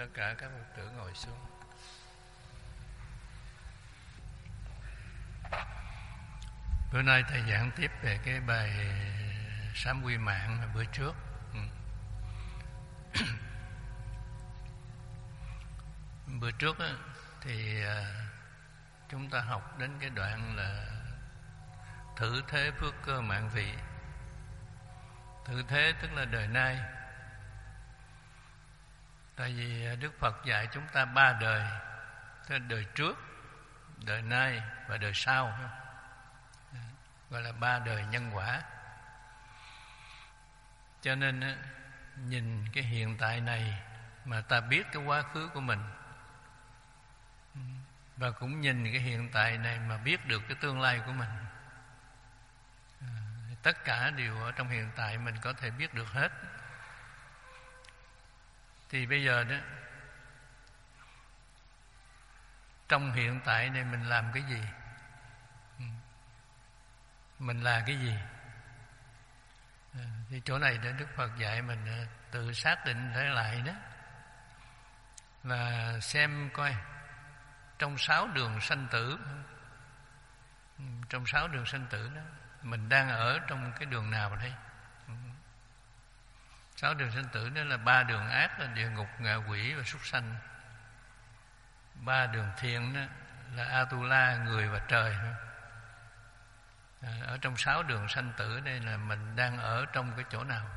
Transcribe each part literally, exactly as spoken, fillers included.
Tất cả các Phật tử ngồi xuống. Bữa nay thầy giảng tiếp về cái bài sám quy mạng bữa trước. Ừ. Bữa trước á, thì à, chúng ta học đến cái đoạn là thử thế phước cơ mạng vị. Thử thế tức là đời nay. Tại vì Đức Phật dạy chúng ta ba đời, tức là đời trước, đời nay và đời sau, gọi là ba đời nhân quả. Cho nên nhìn cái hiện tại này mà ta biết cái quá khứ của mình, và cũng nhìn cái hiện tại này mà biết được cái tương lai của mình. Tất cả đều ở trong hiện tại mình có thể biết được hết. Thì bây giờ đó, trong hiện tại này mình làm cái gì? Mình là cái gì? Thì chỗ này để Đức Phật dạy mình tự xác định trở lại đó, là xem coi trong sáu đường sanh tử, trong sáu đường sanh tử đó, mình đang ở trong cái đường nào đây? Sáu đường sanh tử đó là ba đường ác là địa ngục, ngạ quỷ và súc sanh. Ba đường thiện đó là Atula, người và trời. Ở trong sáu đường sanh tử đây là mình đang ở trong cái chỗ nào?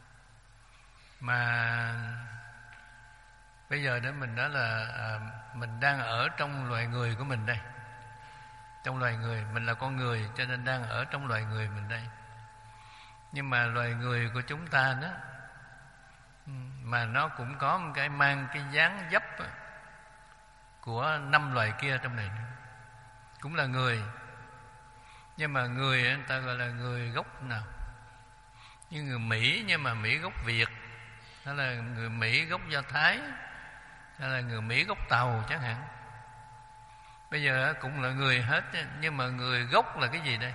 Mà bây giờ đó mình nói là à, mình đang ở trong loài người của mình đây. Trong loài người, mình là con người cho nên đang ở trong loài người mình đây. Nhưng mà loài người của chúng ta đó, mà nó cũng có một cái mang cái dáng dấp của năm loài kia trong này nữa. Cũng là người, nhưng mà người người ta gọi là người gốc nào? Như người Mỹ, nhưng mà Mỹ gốc Việt, hay là người Mỹ gốc Do Thái, hay là người Mỹ gốc Tàu chẳng hạn. Bây giờ cũng là người hết, nhưng mà người gốc là cái gì đây?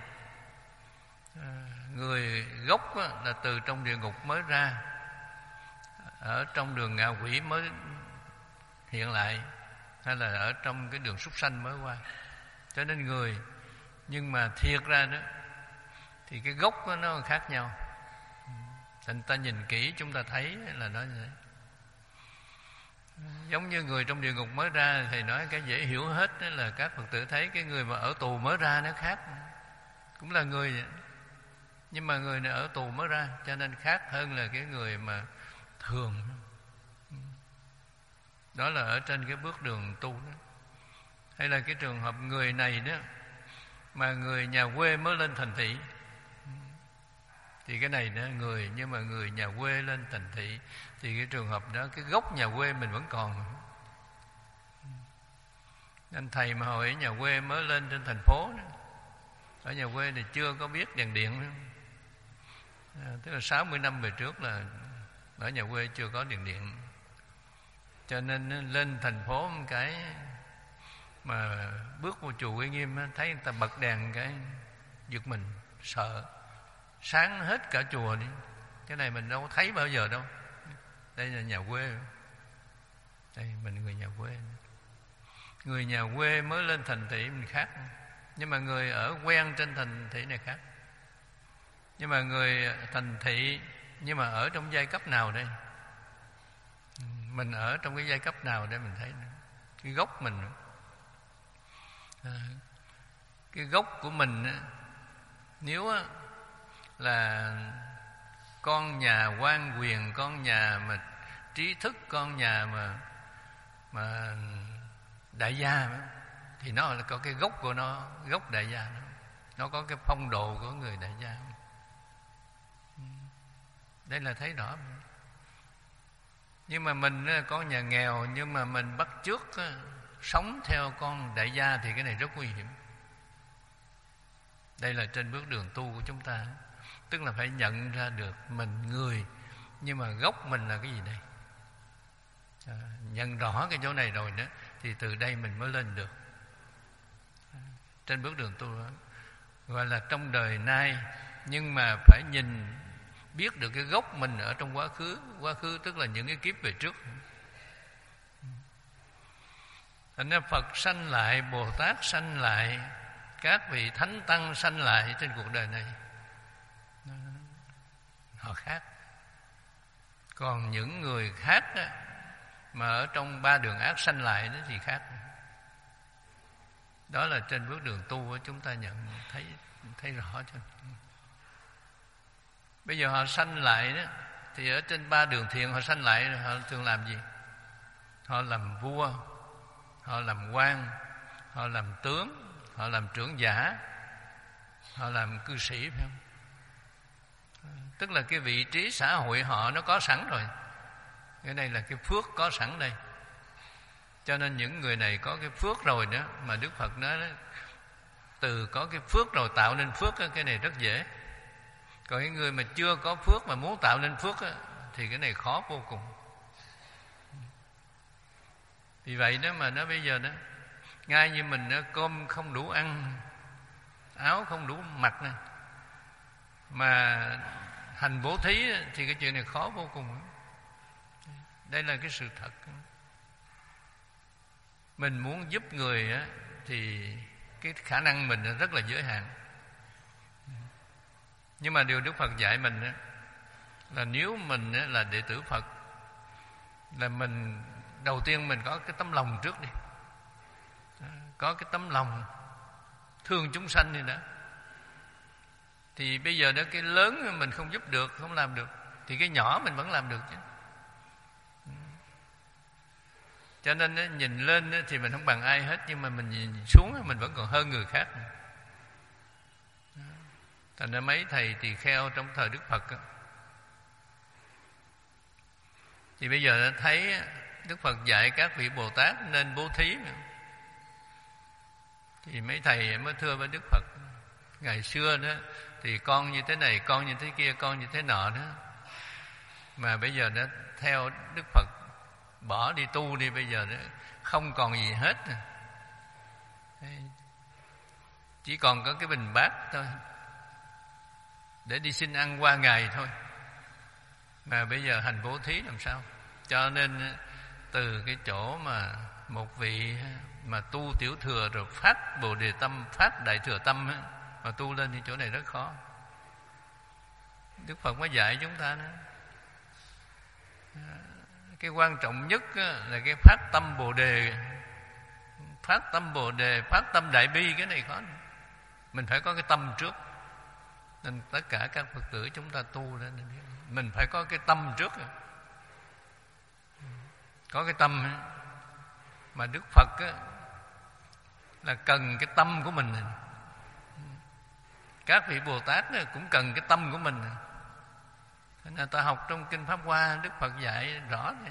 Người gốc là từ trong địa ngục mới ra, ở trong đường ngạ quỷ mới hiện lại, hay là ở trong cái đường súc sanh mới qua. Cho nên người, nhưng mà thiệt ra đó thì cái gốc đó nó khác nhau. Thành ta nhìn kỹ chúng ta thấy là nó như thế. Giống như người trong địa ngục mới ra thì nói cái dễ hiểu hết đó là các Phật tử thấy cái người mà ở tù mới ra nó khác. Cũng là người vậy, nhưng mà người này ở tù mới ra cho nên khác hơn là cái người mà thường. Đó là ở trên cái bước đường tu đó. Hay là cái trường hợp người này đó mà người nhà quê mới lên thành thị, thì cái này đó người, nhưng mà người nhà quê lên thành thị thì cái trường hợp đó cái gốc nhà quê mình vẫn còn. Anh thầy mà hồi ở nhà quê mới lên trên thành phố đó, ở nhà quê thì chưa có biết đèn điện nữa. À, tức là sáu mươi năm về trước là ở nhà quê chưa có đèn điện. Cho nên lên thành phố một cái mà bước vô chùa Uy Nghiêm thấy người ta bật đèn cái giật mình, sợ. Sáng hết cả chùa đi. Cái này mình đâu có thấy bao giờ đâu. Đây là nhà quê. Đây mình người nhà quê. Người nhà quê mới lên thành thị mình khác. Nhưng mà người ở quen trên thành thị này khác. Nhưng mà người thành thị, nhưng mà ở trong giai cấp nào đây? Mình ở trong cái giai cấp nào để mình thấy nữa. Cái gốc mình à, cái gốc của mình á, nếu á, là con nhà quan quyền, con nhà mà trí thức, con nhà mà mà đại gia đó, thì nó là có cái gốc của nó, gốc đại gia đó. Nó có cái phong độ của người đại gia. Đây là thấy rõ. Nhưng mà mình có nhà nghèo, nhưng mà mình bắt chước sống theo con đại gia thì cái này rất nguy hiểm. Đây là trên bước đường tu của chúng ta. Tức là phải nhận ra được mình người, nhưng mà gốc mình là cái gì đây? À, nhận rõ cái chỗ này rồi đó, thì từ đây mình mới lên được. Trên bước đường tu đó, gọi là trong đời nay, nhưng mà phải nhìn biết được cái gốc mình ở trong quá khứ. Quá khứ tức là những cái kiếp về trước. Thành ra Phật sanh lại, Bồ Tát sanh lại, các vị Thánh Tăng sanh lại trên cuộc đời này, họ khác. Còn những người khác đó, mà ở trong ba đường ác sanh lại đó thì khác. Đó là trên bước đường tu của chúng ta nhận thấy thấy rõ cho. Bây giờ họ sanh lại đó, thì ở trên ba đường thiện họ sanh lại, họ thường làm gì? Họ làm vua, họ làm quan, họ làm tướng, họ làm trưởng giả, họ làm cư sĩ, phải không? Tức là cái vị trí xã hội họ nó có sẵn rồi. Cái này là cái phước có sẵn đây. Cho nên những người này có cái phước rồi đó, mà Đức Phật nói đó, từ có cái phước rồi tạo nên phước đó, cái này rất dễ. Còn những người mà chưa có phước mà muốn tạo nên phước đó, thì cái này khó vô cùng. Vì vậy đó mà nó bây giờ đó, ngay như mình đó, cơm không đủ ăn, áo không đủ mặc nè, mà hành bố thí thì cái chuyện này khó vô cùng. Đây là cái sự thật. Mình muốn giúp người á, thì cái khả năng mình rất là giới hạn. Nhưng mà điều Đức Phật dạy mình á, là nếu mình á, là đệ tử Phật, là mình đầu tiên mình có cái tấm lòng trước đi, có cái tấm lòng thương chúng sanh đi đã. Thì bây giờ đó cái lớn mình không giúp được, không làm được, thì cái nhỏ mình vẫn làm được chứ. Cho nên nhìn lên thì mình không bằng ai hết, nhưng mà mình nhìn xuống mình vẫn còn hơn người khác. Thành ra mấy thầy tỳ kheo trong thời Đức Phật thì bây giờ thấy Đức Phật dạy các vị Bồ Tát nên bố thí, thì mấy thầy mới thưa với Đức Phật, ngày xưa đó thì con như thế này, con như thế kia, con như thế nọ đó, mà bây giờ nó theo Đức Phật bỏ đi tu đi, bây giờ đó không còn gì hết, chỉ còn có cái bình bát thôi để đi xin ăn qua ngày thôi, mà bây giờ hành bố thí làm sao? Cho nên từ cái chỗ mà một vị mà tu tiểu thừa rồi phát Bồ Đề tâm, phát Đại Thừa tâm á, mà tu lên thì chỗ này rất khó. Đức Phật mới dạy chúng ta đó, cái quan trọng nhất là cái phát tâm Bồ Đề, phát tâm Bồ Đề, phát tâm Đại Bi. Cái này khó, mình phải có cái tâm trước. Nên tất cả các Phật tử chúng ta tu đó, mình phải có cái tâm trước. Có cái tâm mà Đức Phật á, là cần cái tâm của mình. Các vị Bồ Tát cũng cần cái tâm của mình. Thế nên ta học trong Kinh Pháp Hoa, Đức Phật dạy rõ này.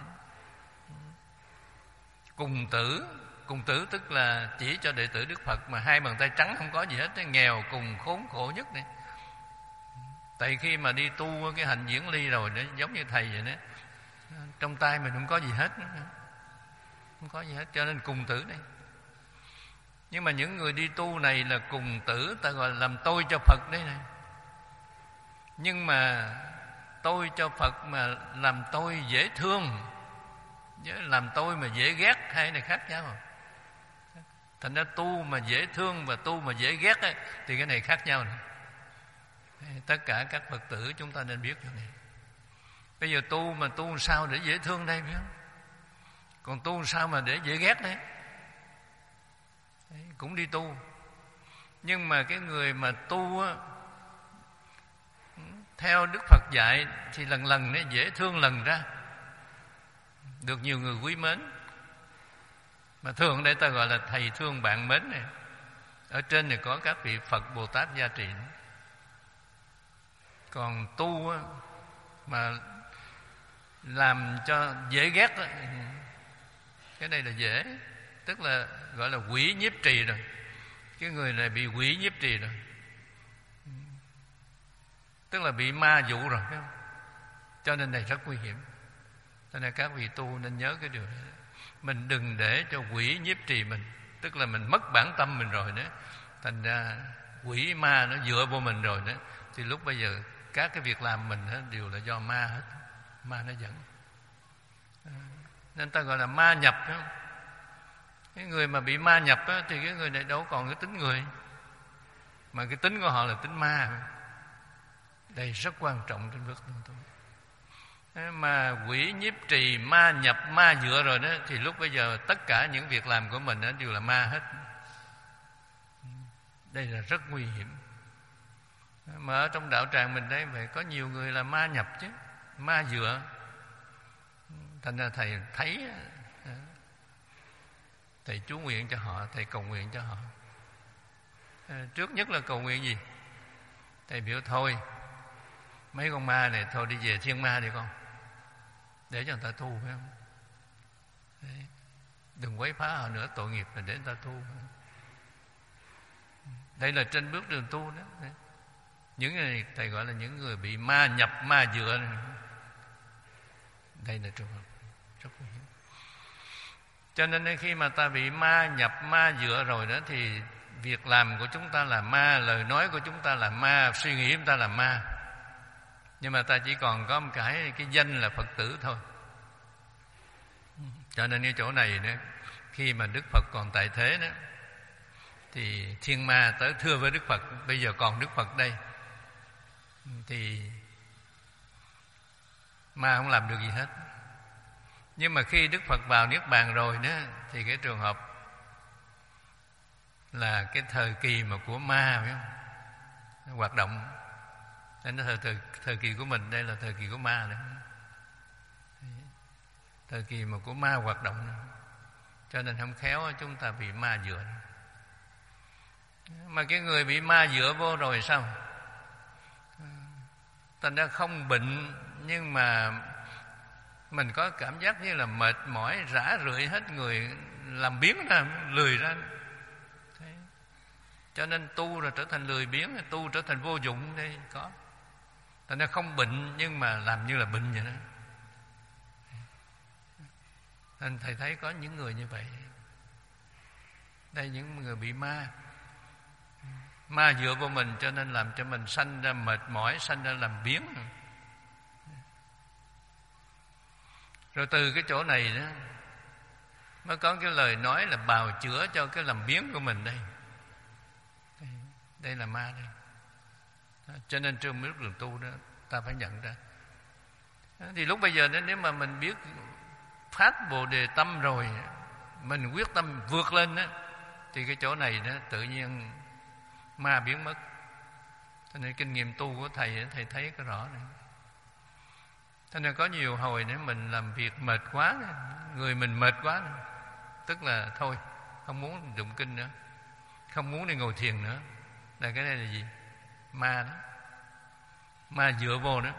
Cùng tử, cùng tử tức là chỉ cho đệ tử Đức Phật mà hai bàn tay trắng không có gì hết, nghèo cùng khốn khổ nhất này. Tại khi mà đi tu cái hành diễn ly rồi đó, giống như thầy vậy đó, trong tay mình không có gì hết, không có gì hết, cho nên cùng tử đây. Nhưng mà những người đi tu này là cùng tử, ta gọi là làm tôi cho Phật đấy này. Nhưng mà tôi cho Phật mà làm tôi dễ thương với làm tôi mà dễ ghét, hai này khác nhau. Thành ra tu mà dễ thương và tu mà dễ ghét ấy, thì cái này khác nhau này. Tất cả các Phật tử chúng ta nên biết cái này. Bây giờ tu mà tu sao để dễ thương đây, phải không? Còn tu sao mà để dễ ghét đấy, đấy cũng đi tu. Nhưng mà cái người mà tu á, theo Đức Phật dạy thì lần lần nó dễ thương lần ra, được nhiều người quý mến. Mà thường đây ta gọi là thầy thương bạn mến này. Ở trên này có các vị Phật Bồ Tát gia trị. Còn tu á, mà làm cho dễ ghét á, cái này là dễ, tức là gọi là quỷ nhiếp trì rồi. Cái người này bị quỷ nhiếp trì rồi, tức là bị ma dụ rồi, phải không? Cho nên này rất nguy hiểm. Cho nên các vị tu nên nhớ cái điều này. Mình đừng để cho quỷ nhiếp trì mình, tức là mình mất bản tâm mình rồi đó. Thành ra quỷ ma nó dựa vô mình rồi đó, thì lúc bây giờ các cái việc làm mình đó đều là do ma hết. Ma nó dẫn. Nên ta gọi là ma nhập, phải không? Cái người mà bị ma nhập á, thì cái người này đâu còn cái tính người, mà cái tính của họ là tính ma. Đây rất quan trọng trên bước đường tu. Mà quỷ nhiếp trì, ma nhập, ma dựa rồi đó, thì lúc bây giờ tất cả những việc làm của mình đó đều là ma hết. Đây là rất nguy hiểm. Mà ở trong đạo tràng mình đây phải có nhiều người là ma nhập chứ, ma dựa. Thành ra thầy thấy, thầy chú nguyện cho họ, thầy cầu nguyện cho họ. Trước nhất là cầu nguyện gì? Thầy biểu thôi, mấy con ma này thôi đi về thiên ma đi con, để cho người ta tu, phải không? Đấy. Đừng quấy phá họ nữa, tội nghiệp là để người ta tu. Đây là trên bước đường tu đó. Đấy. Những người này thầy gọi là những người bị ma nhập, ma dựa này. Đây là trường hợp rất nguy hiểm. Cho nên khi mà ta bị ma nhập, ma dựa rồi đó, thì việc làm của chúng ta là ma, lời nói của chúng ta là ma, suy nghĩ của chúng ta là ma. Nhưng mà ta chỉ còn có một cái cái danh là Phật tử thôi. Cho nên cái chỗ này nữa, khi mà Đức Phật còn tại thế đó, thì thiên ma tới thưa với Đức Phật, bây giờ còn Đức Phật đây, thì ma không làm được gì hết. Nhưng mà khi Đức Phật vào Niết Bàn rồi đó, thì cái trường hợp là cái thời kỳ mà của ma, phải không? Hoạt động. Nên thời, thời, thời kỳ của mình đây là thời kỳ của ma nữa. Thời kỳ mà của ma hoạt động nữa. Cho nên không khéo chúng ta bị ma dựa. Mà cái người bị ma dựa vô rồi sao? Thành ra không bệnh, nhưng mà mình có cảm giác như là mệt mỏi, rã rượi hết người, làm biếng ra, lười ra. Thế. Cho nên tu rồi trở thành lười biếng, tu trở thành vô dụng đây có. Thành ra không bệnh nhưng mà làm như là bệnh vậy đó. Nên thầy thấy có những người như vậy. Đây những người bị ma. Ma dựa vào mình cho nên làm cho mình sanh ra mệt mỏi, sanh ra làm biếng. Rồi từ cái chỗ này đó mới có cái lời nói là bào chữa cho cái làm biếng của mình đây. Đây, đây là ma đây. Đó, cho nên trong bước đường tu đó ta phải nhận ra. Đó, thì lúc bây giờ đó, nếu mà mình biết phát Bồ Đề tâm rồi, mình quyết tâm vượt lên đó, thì cái chỗ này đó tự nhiên ma biến mất. Cho nên kinh nghiệm tu của thầy, thầy thấy cái rõ này. Cho nên có nhiều hồi nếu mình làm việc mệt quá, người mình mệt quá, tức là thôi, không muốn tụng kinh nữa, không muốn đi ngồi thiền nữa. Là cái này là gì? Ma đó. Ma dựa vô đó.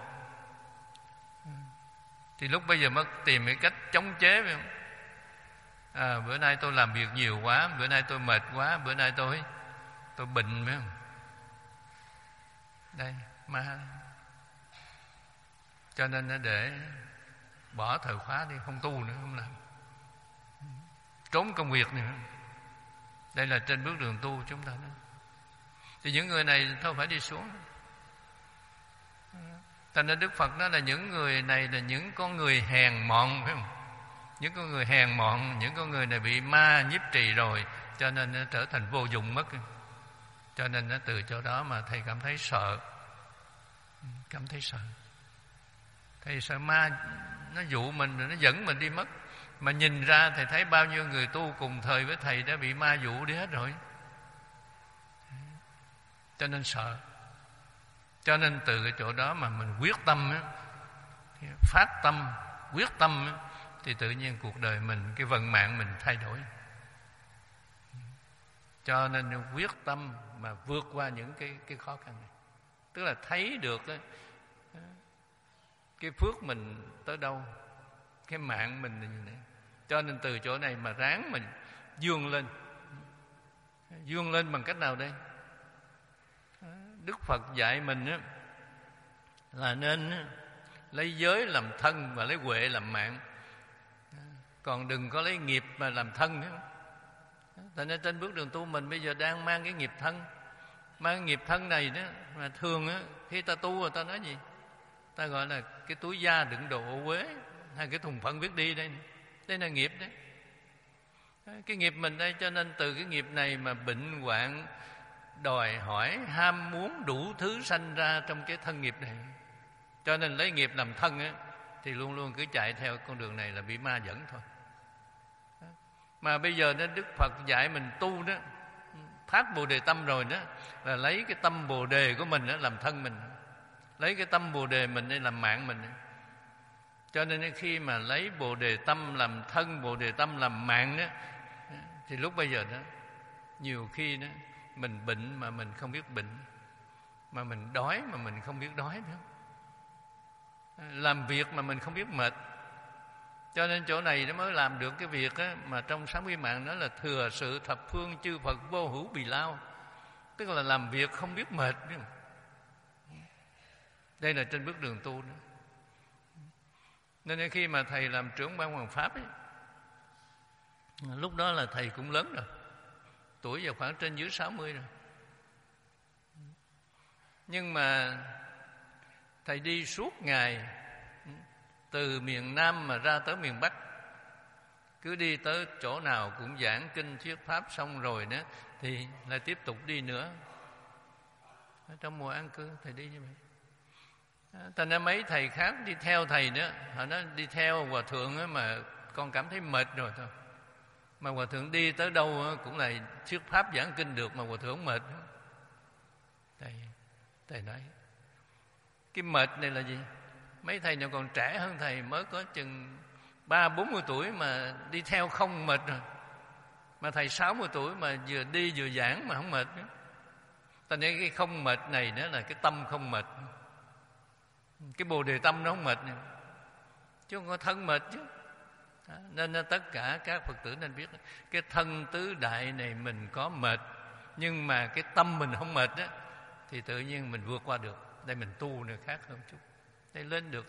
Thì lúc bây giờ mới tìm cái cách chống chế, phải không? À, bữa nay tôi làm việc nhiều quá, bữa nay tôi mệt quá, bữa nay tôi tôi bệnh, phải không? Đây, ma. Cho nên nó để bỏ thời khóa đi, không tu nữa, không làm, trốn công việc nữa. Đây là trên bước đường tu chúng ta đó. Thì những người này thôi phải đi xuống. Thành ra Đức Phật nói là những người này là những con người hèn mọn, phải không? Những con người hèn mọn, những con người này bị ma nhiếp trì rồi, cho nên nó trở thành vô dụng mất. Cho nên nó từ chỗ đó mà thầy cảm thấy sợ, cảm thấy sợ. Thầy sợ ma nó dụ mình rồi nó dẫn mình đi mất. Mà nhìn ra thầy thấy bao nhiêu người tu cùng thời với thầy đã bị ma dụ đi hết rồi. Cho nên sợ. Cho nên từ cái chỗ đó mà mình quyết tâm á, phát tâm, quyết tâm á, thì tự nhiên cuộc đời mình, cái vận mạng mình thay đổi. Cho nên quyết tâm mà vượt qua những cái, cái khó khăn này. Tức là thấy được đó, cái phước mình tới đâu, cái mạng mình là như thế. Cho nên từ chỗ này mà ráng mình vươn lên. Vươn lên bằng cách nào đây? Đức Phật dạy mình á, là nên lấy giới làm thân và lấy huệ làm mạng. Còn đừng có lấy nghiệp mà làm thân nữa. Tại nên trên bước đường tu mình bây giờ đang mang cái nghiệp thân. Mang cái nghiệp thân này đó, mà thường á, khi ta tu rồi ta nói gì? Ta gọi là cái túi da đựng đồ ô uế, hay cái thùng phân viết đi đây. Đây là nghiệp đấy. Cái nghiệp mình đây, cho nên từ cái nghiệp này mà bệnh hoạn, đòi hỏi, ham muốn đủ thứ sanh ra trong cái thân nghiệp này. Cho nên lấy nghiệp làm thân á, thì luôn luôn cứ chạy theo con đường này là bị ma dẫn thôi. Mà bây giờ đó, Đức Phật dạy mình tu đó, phát Bồ Đề tâm rồi đó, là lấy cái tâm Bồ Đề của mình đó làm thân mình, lấy cái tâm Bồ Đề mình để làm mạng mình. Cho nên khi mà lấy Bồ Đề tâm làm thân, Bồ Đề tâm làm mạng đó, thì lúc bây giờ đó, nhiều khi đó mình bệnh mà mình không biết bệnh, mà mình đói mà mình không biết đói nữa, làm việc mà mình không biết mệt. Cho nên chỗ này nó mới làm được cái việc á, mà trong sáu mươi mạng đó là thừa sự thập phương chư Phật vô hữu bì lao, tức là làm việc không biết mệt. Đây là trên bước đường tu đó. Nên khi mà thầy làm trưởng ban hoàng pháp ấy, lúc đó là thầy cũng lớn rồi, tuổi vào khoảng trên dưới sáu mươi rồi. Nhưng mà thầy đi suốt ngày, từ miền Nam mà ra tới miền Bắc, cứ đi tới chỗ nào cũng giảng kinh thuyết pháp, xong rồi đó thì lại tiếp tục đi nữa. Ở trong mùa an cư thầy đi như vậy. Thành ra mấy thầy khác đi theo thầy nữa, họ nói đi theo hòa thượng á, mà con cảm thấy mệt rồi thôi. Mà hòa thượng đi tới đâu á, cũng là thuyết pháp giảng kinh được, mà hòa thượng mệt. Thầy, thầy nói cái mệt này là gì? Mấy thầy nào còn trẻ hơn thầy, mới có chừng ba bốn mươi tuổi mà đi theo không mệt rồi. Mà thầy sáu mươi tuổi mà vừa đi vừa giảng mà không mệt nữa. Thành ra cái không mệt này nữa là cái tâm không mệt. Cái Bồ Đề tâm nó không mệt nữa, chứ không có thân mệt chứ. Đó, nên tất cả các Phật tử nên biết cái thân tứ đại này mình có mệt, nhưng mà cái tâm mình không mệt đó, thì tự nhiên mình vượt qua được. Đây mình tu nữa khác hơn chút, đây lên được.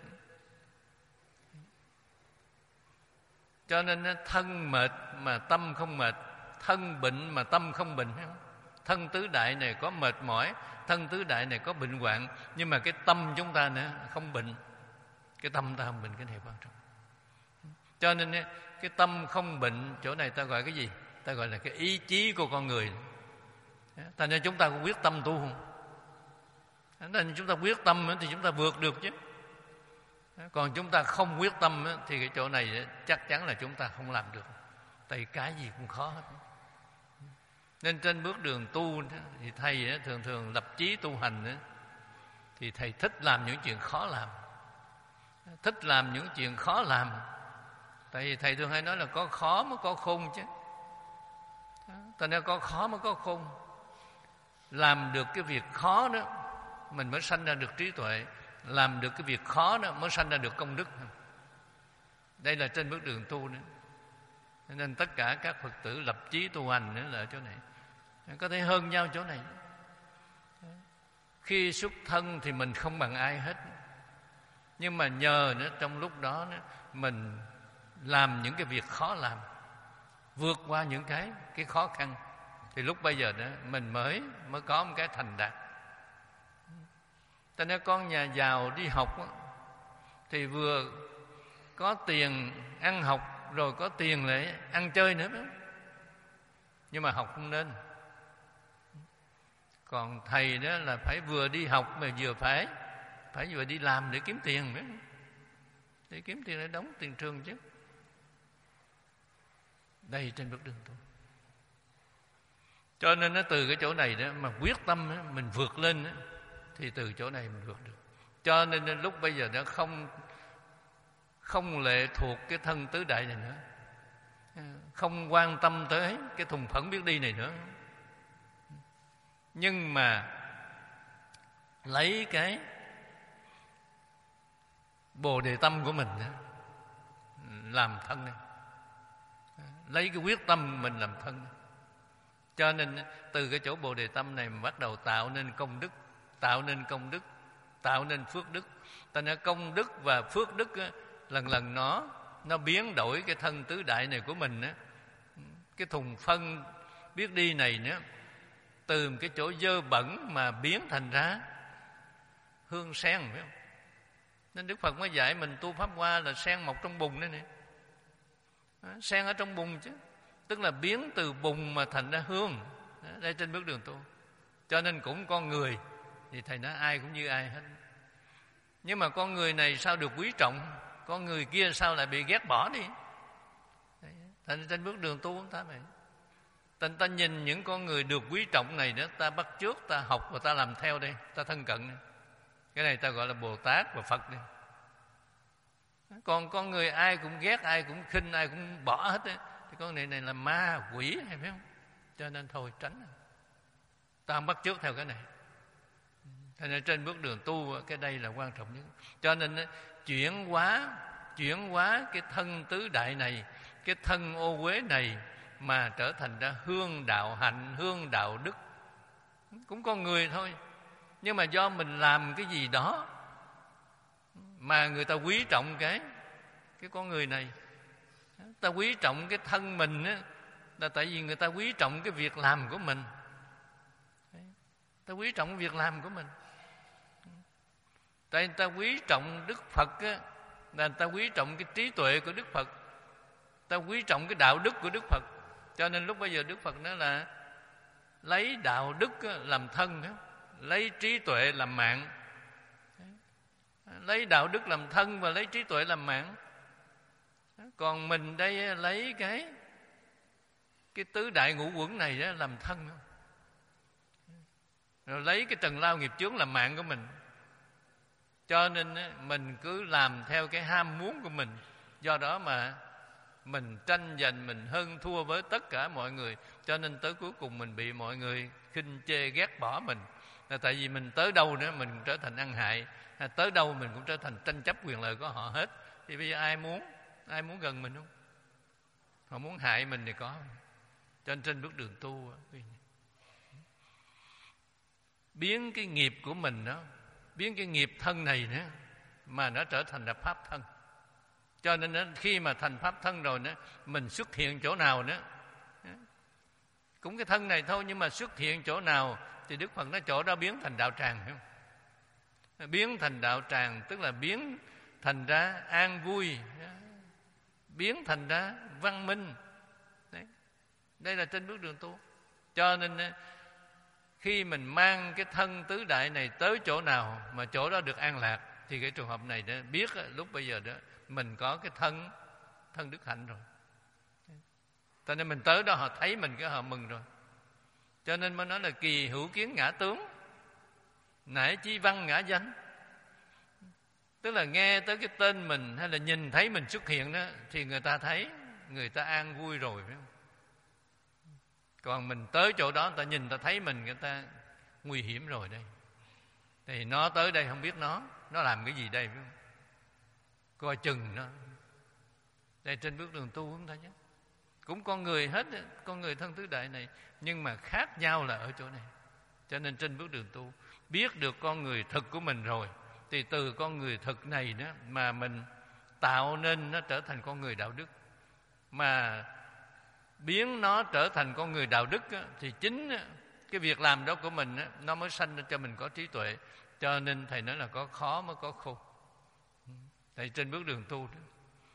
Cho nên thân mệt mà tâm không mệt, thân bệnh mà tâm không bệnh. Thân tứ đại này có mệt mỏi, thân tứ đại này có bệnh hoạn, nhưng mà cái tâm chúng ta nữa không bệnh. Cái tâm ta không bệnh, cái này quan trọng. Cho nên cái tâm không bệnh, chỗ này ta gọi cái gì? Ta gọi là cái ý chí của con người. Thành ra chúng ta có quyết tâm tu không? Nên chúng ta quyết tâm thì chúng ta vượt được chứ. Còn chúng ta không quyết tâm thì cái chỗ này chắc chắn là chúng ta không làm được. Tại vì cái gì cũng khó hết. Nên trên bước đường tu thì thầy thường thường lập chí tu hành, thì thầy thích làm những chuyện khó làm, thích làm những chuyện khó làm. Tại vì thầy thường hay nói là có khó mới có khôn chứ. Thành ra có khó mới có khôn. Làm được cái việc khó đó mình mới sanh ra được trí tuệ, làm được cái việc khó đó mới sanh ra được công đức. Đây là trên bước đường tu nữa. Nên tất cả các Phật tử lập chí tu hành nữa là ở chỗ này. Có thể hơn nhau chỗ này. Khi xuất thân thì mình không bằng ai hết, nhưng mà nhờ nữa trong lúc đó nữa, mình làm những cái việc khó làm, vượt qua những cái cái khó khăn, thì lúc bây giờ đó mình mới mới có một cái thành đạt. Cho nên con nhà giàu đi học đó, thì vừa có tiền ăn học, rồi có tiền để ăn chơi nữa đó. Nhưng mà học không nên. Còn thầy đó là phải vừa đi học mà vừa phải phải vừa đi làm để kiếm tiền nữa, để kiếm tiền để đóng tiền trường chứ. Đây trên bước đường tu. Cho nên nó từ cái chỗ này đó mà quyết tâm đó, mình vượt lên đó, thì từ chỗ này mình vượt được. Cho nên lúc bây giờ nó không không lệ thuộc cái thân tứ đại này nữa, không quan tâm tới cái thùng phẫn biết đi này nữa, nhưng mà lấy cái Bồ Đề tâm của mình làm thân này, lấy cái quyết tâm mình làm thân. Cho nên từ cái chỗ Bồ Đề tâm này mình bắt đầu tạo nên công đức, tạo nên công đức, tạo nên phước đức. Thành ra công đức và phước đức á, lần lần nó nó biến đổi cái thân tứ đại này của mình á, cái thùng phân biết đi này nữa, từ cái chỗ dơ bẩn mà biến thành ra hương sen, phải không? Nên Đức Phật mới dạy mình tu pháp hoa là sen mọc trong bùn đây nè. Sen ở trong bùn chứ. tức là biến từ bùn mà thành ra hương. Đây trên bước đường tu. Cho nên cũng con người thì thầy nói ai cũng như ai hết. Nhưng mà con người này sao được quý trọng, con người kia sao lại bị ghét bỏ đi. Thành trên bước đường tu chúng ta vậy. Ta, ta nhìn những con người được quý trọng này đó, ta bắt chước, ta học và ta làm theo đây, ta thân cận đây. Cái này ta gọi là Bồ Tát và Phật đây. Còn con người ai cũng ghét, ai cũng khinh, ai cũng bỏ hết đấy, thì con này này là ma quỷ, hay phải không? Cho nên thôi tránh. Ta không bắt chước theo cái này. Cho nên trên bước đường tu cái đây là quan trọng nhất. Cho nên chuyển hóa chuyển hóa cái thân tứ đại này, cái thân ô uế này mà trở thành ra hương đạo hạnh, hương đạo đức. Cũng con người thôi, nhưng mà do mình làm cái gì đó mà người ta quý trọng cái cái con người này. Ta quý trọng cái thân mình á, là tại vì người ta quý trọng cái việc làm của mình. Ta quý trọng cái việc làm của mình. Tại người ta quý trọng Đức Phật á, là người ta quý trọng cái trí tuệ của Đức Phật, ta quý trọng cái đạo đức của Đức Phật. Cho nên lúc bây giờ Đức Phật nói là lấy đạo đức làm thân, lấy trí tuệ làm mạng. Lấy đạo đức làm thân và lấy trí tuệ làm mạng. Còn mình đây lấy cái cái tứ đại ngũ uẩn này đó làm thân, rồi lấy cái trần lao nghiệp chướng làm mạng của mình. Cho nên mình cứ làm theo cái ham muốn của mình, do đó mà mình tranh giành, mình hơn thua với tất cả mọi người. Cho nên tới cuối cùng mình bị mọi người khinh chê ghét bỏ mình, là tại vì mình tới đâu nữa mình cũng trở thành ăn hại, tới đâu mình cũng trở thành tranh chấp quyền lợi của họ hết. Thì bây giờ ai muốn ai muốn gần mình không? Họ muốn hại mình thì có. Cho nên trên bước đường tu biến cái nghiệp của mình đó, biến cái nghiệp thân này nữa mà nó trở thành là pháp thân. Cho nên đó, khi mà thành pháp thân rồi nữa, mình xuất hiện chỗ nào nữa cũng cái thân này thôi, nhưng mà xuất hiện chỗ nào thì Đức Phật nói chỗ đó biến thành đạo tràng, phải không? Biến thành đạo tràng tức là biến thành ra an vui, biến thành ra văn minh. Đấy. Đây là trên bước đường tu. Cho nên khi mình mang cái thân tứ đại này tới chỗ nào mà chỗ đó được an lạc, thì cái trường hợp này đó, biết lúc bây giờ đó mình có cái thân thân đức hạnh rồi. Cho nên mình tới đó họ thấy mình cái họ mừng rồi. Cho nên mới nói là kỳ hữu kiến ngã tướng, nải chi văn ngã danh. Tức là nghe tới cái tên mình hay là nhìn thấy mình xuất hiện đó, thì người ta thấy, người ta an vui rồi, phải không? Còn mình tới chỗ đó, người ta nhìn, người ta thấy mình, người ta nguy hiểm rồi đây. Thì nó tới đây không biết nó Nó làm cái gì đây, phải không? Coi chừng nó. Đây trên bước đường tu chúng ta nhé. Cũng con người hết, con người thân tứ đại này, nhưng mà khác nhau là ở chỗ này. Cho nên trên bước đường tu, biết được con người thực của mình rồi, thì từ con người thực này đó mà mình tạo nên nó trở thành con người đạo đức. Mà biến nó trở thành con người đạo đức á, thì chính á, cái việc làm đó của mình á, nó mới sanh ra cho mình có trí tuệ. Cho nên thầy nói là có khó mới có khôn. Thầy trên bước đường tu đó.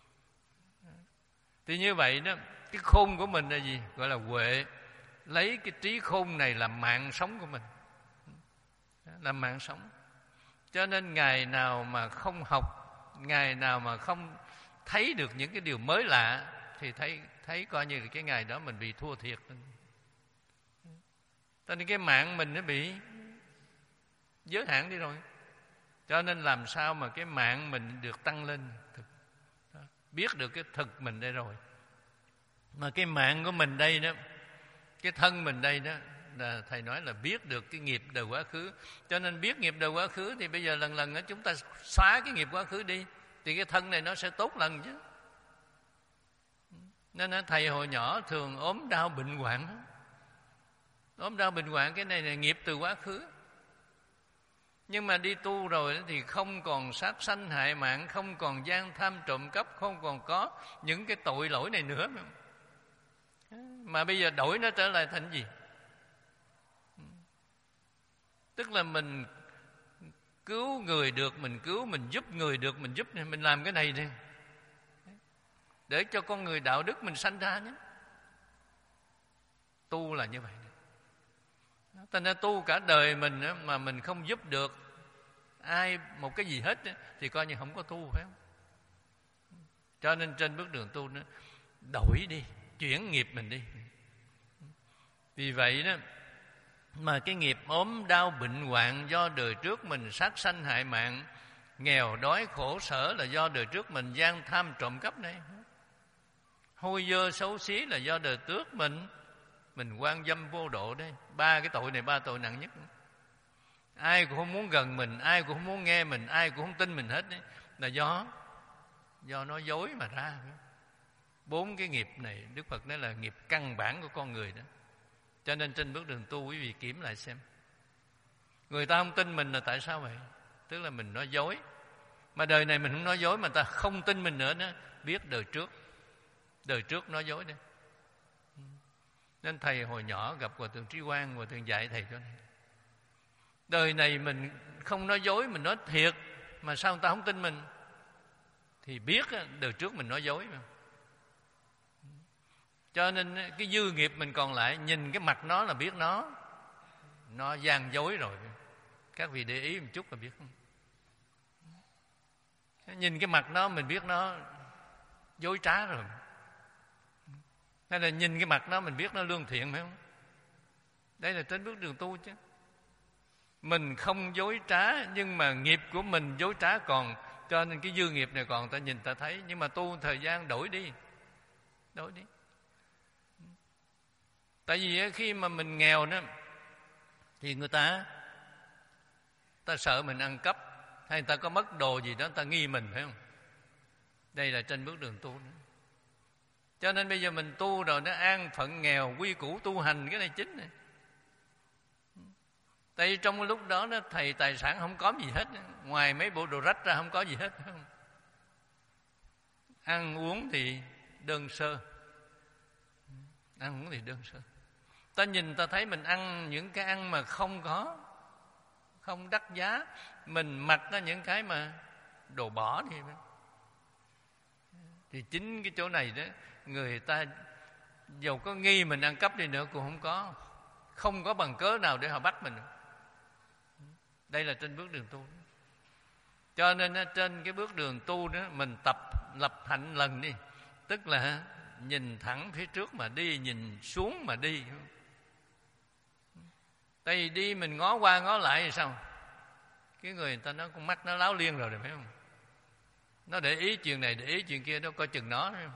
Thì như vậy đó, cái khôn của mình là gì? Gọi là huệ. Lấy cái trí khôn này làm mạng sống của mình, làm mạng sống. Cho nên ngày nào mà không học, ngày nào mà không thấy được những cái điều mới lạ, thì thấy thấy coi như cái ngày đó mình bị thua thiệt. Cho nên cái mạng mình nó bị giới hạn đi rồi. Cho nên làm sao mà cái mạng mình được tăng lên thực. Đó. Biết được cái thực mình đây rồi. Mà cái mạng của mình đây đó, cái thân mình đây đó, là thầy nói là biết được cái nghiệp đời quá khứ. Cho nên biết nghiệp đời quá khứ thì bây giờ lần lần đó chúng ta xóa cái nghiệp quá khứ đi, thì cái thân này nó sẽ tốt lần chứ. Nên thầy hồi nhỏ thường ốm đau bệnh hoạn. Ốm đau bệnh hoạn cái này là nghiệp từ quá khứ. Nhưng mà đi tu rồi thì không còn sát sanh hại mạng, không còn gian tham trộm cắp, không còn có những cái tội lỗi này nữa. Mà bây giờ đổi nó trở lại thành gì? Tức là mình cứu người được, mình cứu, mình giúp người được, mình giúp, mình làm cái này đi để cho con người đạo đức mình sanh ra nhé. Tu là như vậy. Thành ra tu cả đời mình mà mình không giúp được ai một cái gì hết thì coi như không có tu, phải không? Cho nên trên bước đường tu nó đổi đi, chuyển nghiệp mình đi. Vì vậy đó mà cái nghiệp ốm đau bệnh hoạn do đời trước mình sát sanh hại mạng, nghèo đói khổ sở là do đời trước mình gian tham trộm cắp này, hôi dơ xấu xí là do đời trước mình mình quan dâm vô độ đây. Ba cái tội này ba tội nặng nhất. Ai cũng không muốn gần mình, ai cũng không muốn nghe mình, ai cũng không tin mình hết đấy, là do do nó dối mà ra. Bốn cái nghiệp này Đức Phật nói là nghiệp căn bản của con người đó. Cho nên trên bước đường tu quý vị kiểm lại xem, người ta không tin mình là tại sao vậy? Tức là mình nói dối. Mà đời này mình không nói dối mà ta không tin mình nữa đó, biết đời trước đời trước nói dối đấy. Nên thầy hồi nhỏ gặp Hòa Thượng Trí Quang, Hòa Thượng dạy thầy chỗ này, đời này mình không nói dối, mình nói thiệt, mà sao người ta không tin mình? Thì biết đời trước mình nói dối mà. Cho nên cái dư nghiệp mình còn lại, nhìn cái mặt nó là biết nó nó gian dối rồi. Các vị để ý một chút là biết. Nhìn cái mặt nó mình biết nó dối trá rồi. Hay là nhìn cái mặt nó mình biết nó lương thiện, phải không? Đây là trên bước đường tu chứ. Mình không dối trá, nhưng mà nghiệp của mình dối trá còn, cho nên cái dư nghiệp này còn ta nhìn ta thấy. Nhưng mà tu thời gian đổi đi, đổi đi. Tại vì khi mà mình nghèo đó thì người ta ta sợ mình ăn cắp, hay người ta có mất đồ gì đó, người ta nghi mình, phải không? Đây là trên bước đường tu đó. Cho nên bây giờ mình tu rồi nó an phận nghèo, quy củ tu hành, cái này chính này. Tại vì trong cái lúc đó nó thầy tài sản không có gì hết, ngoài mấy bộ đồ rách ra không có gì hết, phải không? Ăn uống thì đơn sơ, ăn uống thì đơn sơ. Ta nhìn ta thấy mình ăn những cái ăn mà không có, không đắt giá, mình mặc ra những cái mà đồ bỏ đi. Thì chính cái chỗ này đó, người ta dầu có nghi mình ăn cắp đi nữa cũng không có, không có bằng cớ nào để họ bắt mình. Đây là trên bước đường tu. Cho nên trên cái bước đường tu đó mình tập lập hạnh lần đi, tức là nhìn thẳng phía trước mà đi, nhìn xuống mà đi. Tại vì đi mình ngó qua ngó lại thì sao? Cái người người ta nói con mắt nó láo liên rồi, phải không? Nó để ý chuyện này, để ý chuyện kia, nó coi chừng nó, phải không?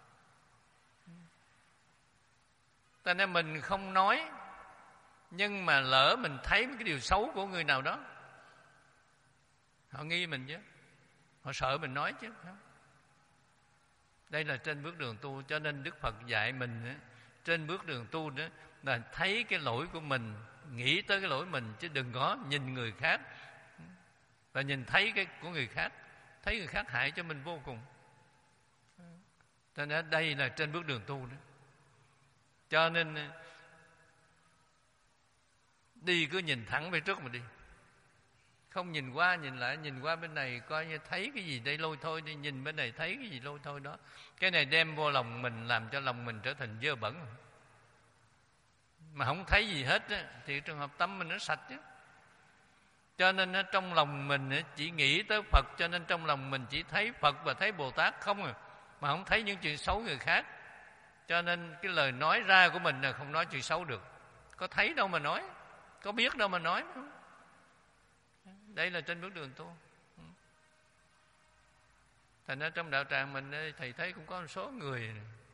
Ta nên mình không nói, nhưng mà lỡ mình thấy cái điều xấu của người nào đó, họ nghi mình chứ, họ sợ mình nói chứ, không? Đây là trên bước đường tu. Cho nên Đức Phật dạy mình trên bước đường tu đó là thấy cái lỗi của mình, nghĩ tới cái lỗi mình, chứ đừng có nhìn người khác và nhìn thấy cái của người khác, thấy người khác hại cho mình vô cùng. Cho nên đây là trên bước đường tu đó. Cho nên đi cứ nhìn thẳng về trước mà đi, không nhìn qua nhìn lại, nhìn qua bên này coi như thấy cái gì đây lôi thôi đi, nhìn bên này thấy cái gì lôi thôi đó. Cái này đem vô lòng mình, làm cho lòng mình trở thành dơ bẩn. Mà không thấy gì hết á, thì trường hợp tâm mình nó sạch chứ. Cho nên trong lòng mình chỉ nghĩ tới Phật, cho nên trong lòng mình chỉ thấy Phật và thấy Bồ Tát không à, mà không thấy những chuyện xấu người khác. Cho nên cái lời nói ra của mình là không nói chuyện xấu được. Có thấy đâu mà nói, có biết đâu mà nói. Đây là trên bước đường tu. Thành ra trong đạo tràng mình, thầy thấy cũng có một số người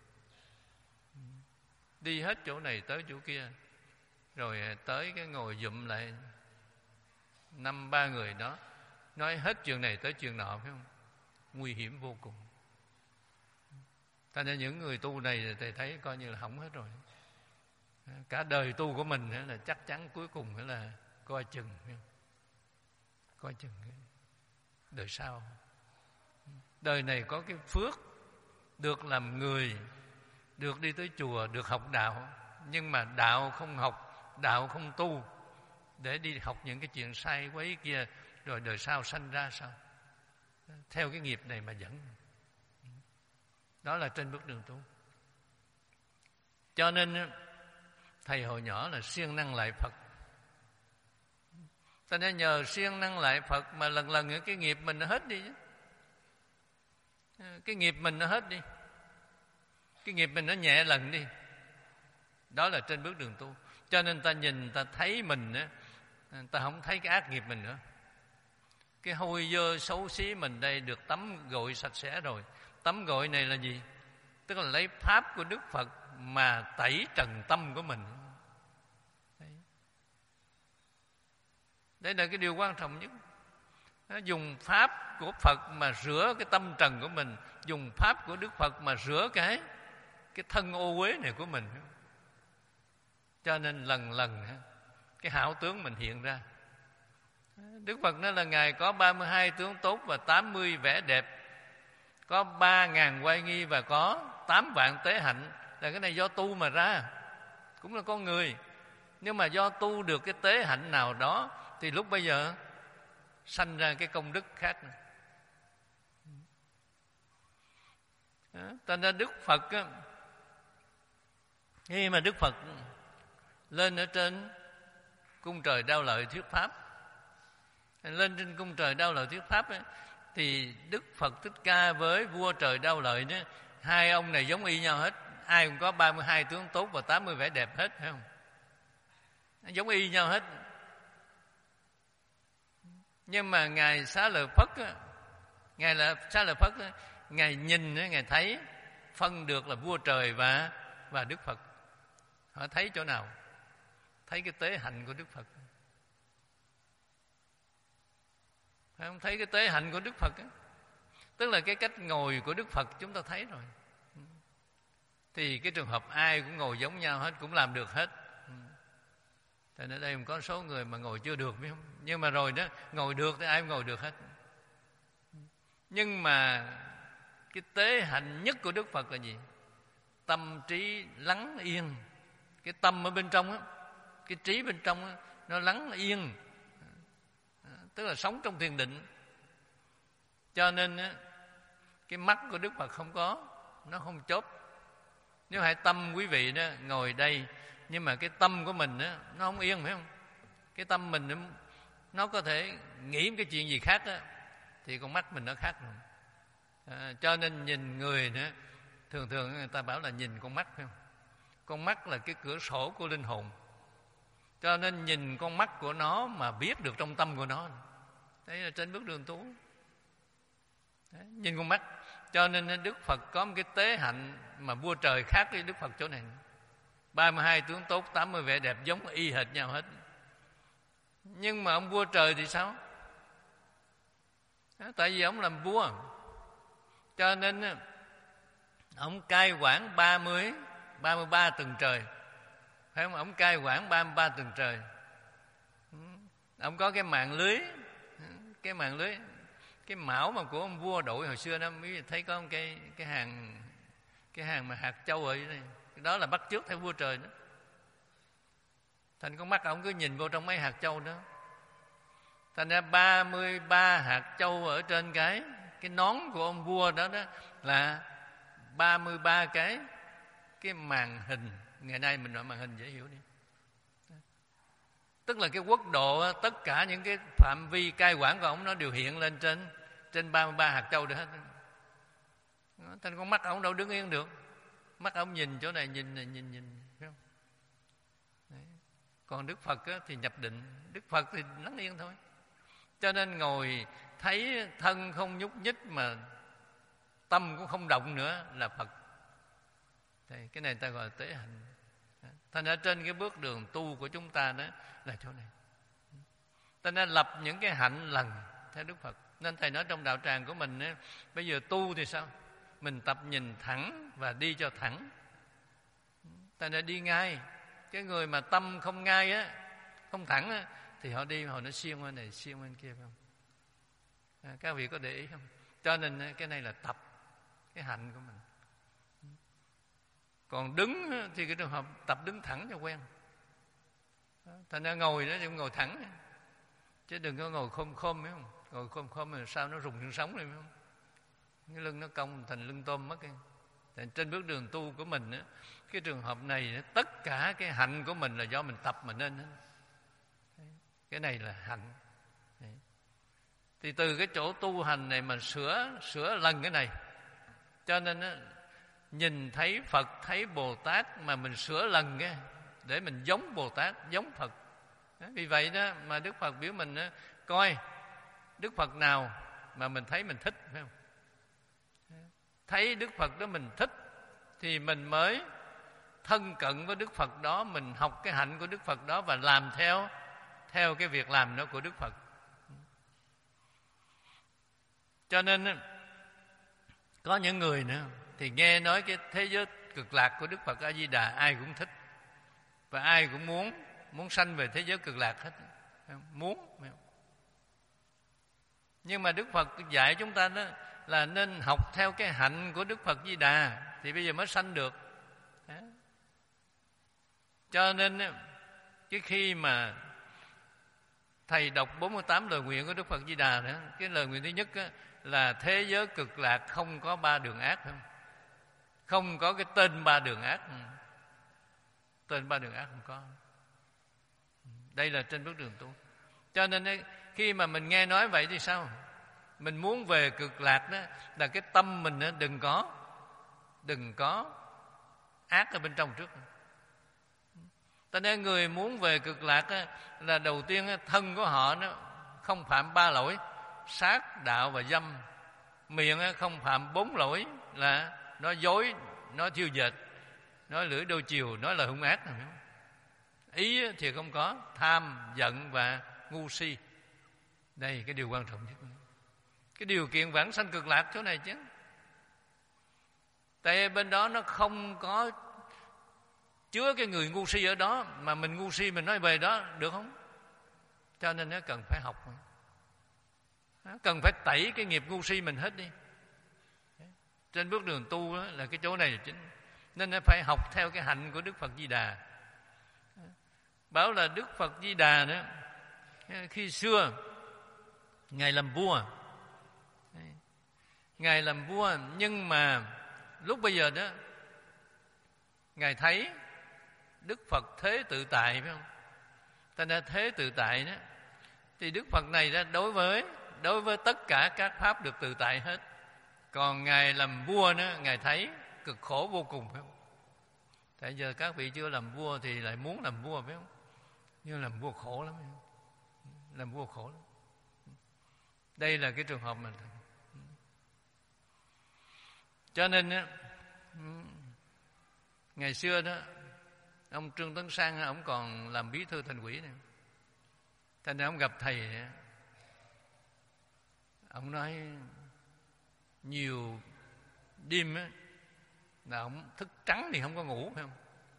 đi hết chỗ này tới chỗ kia, rồi tới cái ngồi dụm lại năm ba người đó, nói hết chuyện này tới chuyện nọ, phải không? Nguy hiểm vô cùng. Thành ra những người tu này thầy thấy coi như là hỏng hết rồi. Cả đời tu của mình là chắc chắn cuối cùng phải là coi chừng, phải không? Coi chừng đời sau. Đời này có cái phước được làm người, được đi tới chùa, được học đạo, nhưng mà đạo không học, đạo không tu, để đi học những cái chuyện sai quấy kia, rồi đời sau sanh ra sao? Theo cái nghiệp này mà dẫn. Đó là trên bước đường tu. Cho nên Thầy hồi nhỏ là siêng năng lại Phật, cho nên nhờ siêng năng lại Phật mà lần lần cái nghiệp mình nó hết đi. Cái nghiệp mình nó hết đi, cái nghiệp mình nó nhẹ lần đi. Đó là trên bước đường tu. Cho nên ta nhìn, ta thấy mình á, ta không thấy cái ác nghiệp mình nữa. Cái hôi dơ xấu xí mình đây được tắm gội sạch sẽ rồi. Tắm gội này là gì? Tức là lấy pháp của Đức Phật mà tẩy trần tâm của mình. Đấy, Đây là cái điều quan trọng nhất. Dùng pháp của Phật mà rửa cái tâm trần của mình, dùng pháp của Đức Phật mà rửa cái cái thân ô uế này của mình. Cho nên lần lần cái hảo tướng mình hiện ra. Đức Phật nói là Ngài có ba mươi hai tướng tốt và tám mươi vẻ đẹp, có ba ngàn oai nghi và có tám vạn tế hạnh. Là cái này do tu mà ra, cũng là con người. Nhưng mà do tu được cái tế hạnh nào đó thì lúc bây giờ sanh ra cái công đức khác. Thành ra Đức Phật á, khi mà Đức Phật lên ở trên cung trời Đao Lợi thuyết pháp, lên trên cung trời Đao Lợi thuyết pháp ấy, thì Đức Phật Thích Ca với vua trời Đao Lợi đó, hai ông này giống y nhau hết. Ai cũng có ba mươi hai tướng tốt và tám mươi vẻ đẹp hết, phải không? Giống y nhau hết. Nhưng mà Ngài Xá Lợi Phất á, Ngài là Xá Lợi Phất á, Ngài nhìn á, Ngài thấy phân được là vua trời và và Đức Phật. Họ thấy chỗ nào? Thấy cái tế hạnh của Đức Phật. Phải không? Thấy cái tế hạnh của Đức Phật á. Tức là cái cách ngồi của Đức Phật chúng ta thấy rồi. Thì cái trường hợp ai cũng ngồi giống nhau hết, cũng làm được hết. Tại ở đây có số người mà ngồi chưa được, biết không? Nhưng mà rồi đó, ngồi được thì ai cũng ngồi được hết. Nhưng mà cái tế hạnh nhất của Đức Phật là gì? Tâm trí lắng yên. Cái tâm ở bên trong á, cái trí bên trong á, nó lắng yên, tức là sống trong thiền định. Cho nên á, cái mắt của Đức Phật không có, nó không chớp. Nếu hãy tâm quý vị đó ngồi đây, nhưng mà cái tâm của mình đó, nó không yên, phải không? Cái tâm mình nó, nó có thể nghĩ cái chuyện gì khác đó, thì con mắt mình nó khác rồi. À, cho nên nhìn người nữa, thường thường người ta bảo là nhìn con mắt, phải không? Con mắt là cái cửa sổ của linh hồn. Cho nên nhìn con mắt của nó mà biết được trong tâm của nó. Đấy là trên bước đường tu. Đấy, nhìn con mắt. Cho nên Đức Phật có một cái tế hạnh mà vua trời khác với Đức Phật chỗ này. ba mươi hai tướng tốt, tám mươi vẻ đẹp, giống y hệt nhau hết. Nhưng mà ông vua trời thì sao? Tại vì ông làm vua, cho nên ông cai quản ba mươi, ba mươi ba tầng trời. Phải không? Ông cai quản ba mươi ba tầng trời. Ông có cái mạng lưới, cái mạng lưới, cái mão mà của ông vua đội hồi xưa đó, mới thấy có cái cái hàng cái hàng mà hạt châu ở đây, đó là bắt chước theo vua trời đó. Thành con mắt ông cứ nhìn vô trong mấy hạt châu đó. Thành ra ba mươi ba hạt châu ở trên cái cái nón của ông vua đó đó là ba mươi ba cái cái màn hình. Ngày nay mình nói màn hình dễ hiểu đi. Tức là cái quốc độ, tất cả những cái phạm vi cai quản của ông nó đều hiện lên trên trên ba mươi ba hạt châu được hết. Thành con mắt ông đâu đứng yên được. Mắt ông nhìn chỗ này, nhìn này, nhìn nhìn, phải không? Đấy. Còn Đức Phật á, thì nhập định. Đức Phật thì lắng yên thôi. Cho nên ngồi thấy thân không nhúc nhích mà tâm cũng không động nữa là Phật. Thì cái này ta gọi là tế hạnh. Thành ra trên cái bước đường tu của chúng ta đó là chỗ này. Ta nên lập những cái hạnh lần theo Đức Phật. Nên Thầy nói trong đạo tràng của mình ấy, bây giờ tu thì sao? Mình tập nhìn thẳng và đi cho thẳng. Ta nên đi ngay. Cái người mà tâm không ngay á, không thẳng á, thì họ đi họ nó xuyên bên này, xuyên bên kia, phải không? À, các vị có để ý không? Cho nên cái này là tập cái hạnh của mình. Còn đứng thì cái trường hợp tập đứng thẳng cho quen. Thành ra ngồi đó thì ngồi thẳng, chứ đừng có ngồi khom khom, phải không? Ngồi khom khom mà sao nó rùng xương sống này, phải không? Cái lưng nó cong thành lưng tôm mất. Cái Trên bước đường tu của mình á, cái trường hợp này tất cả cái hạnh của mình là do mình tập mà nên. Cái này là hạnh. Thì từ cái chỗ tu hành này mà sửa sửa lần cái này. Cho nên á, nhìn thấy Phật, thấy Bồ Tát mà mình sửa lần cái để mình giống Bồ Tát, giống Phật. Vì vậy đó mà Đức Phật biểu mình á, coi Đức Phật nào mà mình thấy mình thích, phải không? Thấy Đức Phật đó mình thích thì mình mới thân cận với Đức Phật đó, mình học cái hạnh của Đức Phật đó và làm theo theo cái việc làm đó của Đức Phật. Cho nên có những người nữa thì nghe nói cái thế giới cực lạc của Đức Phật A Di Đà ai cũng thích, và ai cũng muốn muốn sanh về thế giới cực lạc hết, muốn. Nhưng mà Đức Phật dạy chúng ta đó là nên học theo cái hạnh của Đức Phật Di Đà thì bây giờ mới sanh được. Cho nên cái khi mà thầy đọc bốn mươi tám lời nguyện của Đức Phật Di Đà đó, cái lời nguyện thứ nhất á, là thế giới cực lạc không có ba đường ác, không không có cái tên ba đường ác, tên ba đường ác không có. Đây là trên bước đường tu. Cho nên khi mà mình nghe nói vậy thì sao? Mình muốn về cực lạc đó là cái tâm mình đó, đừng có đừng có ác ở bên trong trước. Cho nên người muốn về cực lạc đó, là đầu tiên đó, thân của họ nó không phạm ba lỗi: sát, đạo và dâm. Miệng đó, không phạm bốn lỗi là nói dối, nói thiêu dệt, nói lưỡi đôi chiều, nói lời hung ác. Ý thì không có tham, giận và ngu si. Đây cái điều quan trọng nhất, cái điều kiện vãng sanh cực lạc chỗ này chứ. Tại bên đó nó không có chứa cái người ngu si ở đó, mà mình ngu si mình nói về đó được không? Cho nên nó cần phải học, cần phải tẩy cái nghiệp ngu si mình hết đi. Trên bước đường tu đó, là cái chỗ này là chính. Nên nó phải học theo cái hạnh của Đức Phật Di Đà. Bảo là Đức Phật Di Đà đó, khi xưa Ngài làm vua, Ngài làm vua, nhưng mà lúc bây giờ đó Ngài thấy Đức Phật thế tự tại, phải không? Ta đã thế tự tại đó, thì Đức Phật này đó đối với đối với tất cả các pháp được tự tại hết. Còn Ngài làm vua đó, Ngài thấy cực khổ vô cùng, phải không? Tại giờ các vị chưa làm vua thì lại muốn làm vua, phải không? Nhưng làm vua khổ lắm, phải không? Làm vua khổ lắm. Đây là cái trường hợp mà cho nên á, ngày xưa đó ông Trương Tấn Sang ông còn làm bí thư thành ủy này, thành ra ông gặp thầy, ông nói nhiều đêm á là ông thức trắng thì không có ngủ, phải không?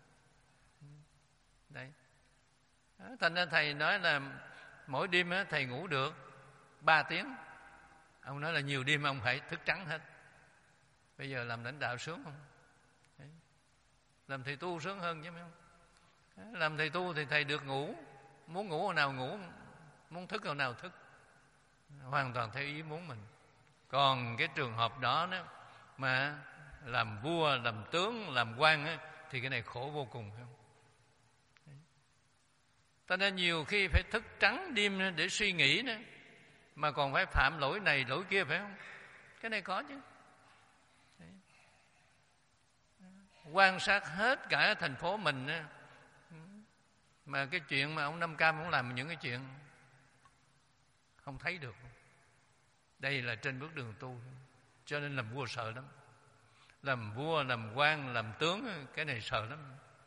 Đấy, thành ra thầy nói là mỗi đêm á thầy ngủ được ba tiếng. Ông nói là nhiều đêm ông phải thức trắng hết. Bây giờ làm lãnh đạo sướng không? Đấy. Làm thầy tu sướng hơn chứ, phải không? Làm thầy tu thì thầy được ngủ, muốn ngủ hồi nào ngủ, muốn thức hồi nào thức, hoàn toàn theo ý muốn mình. Còn cái trường hợp đó, đó mà làm vua, làm tướng, làm quan á, thì cái này khổ vô cùng, phải không? Cho nên nhiều khi phải thức trắng đêm để suy nghĩ nữa, mà còn phải phạm lỗi này lỗi kia, phải không? Cái này có chứ. Đấy. Quan sát hết cả thành phố mình á, mà cái chuyện mà ông Năm Cam cũng làm những cái chuyện không thấy được. Đây là trên bước đường tu. Cho nên làm vua sợ lắm. Làm vua, làm quan, làm tướng, cái này sợ lắm.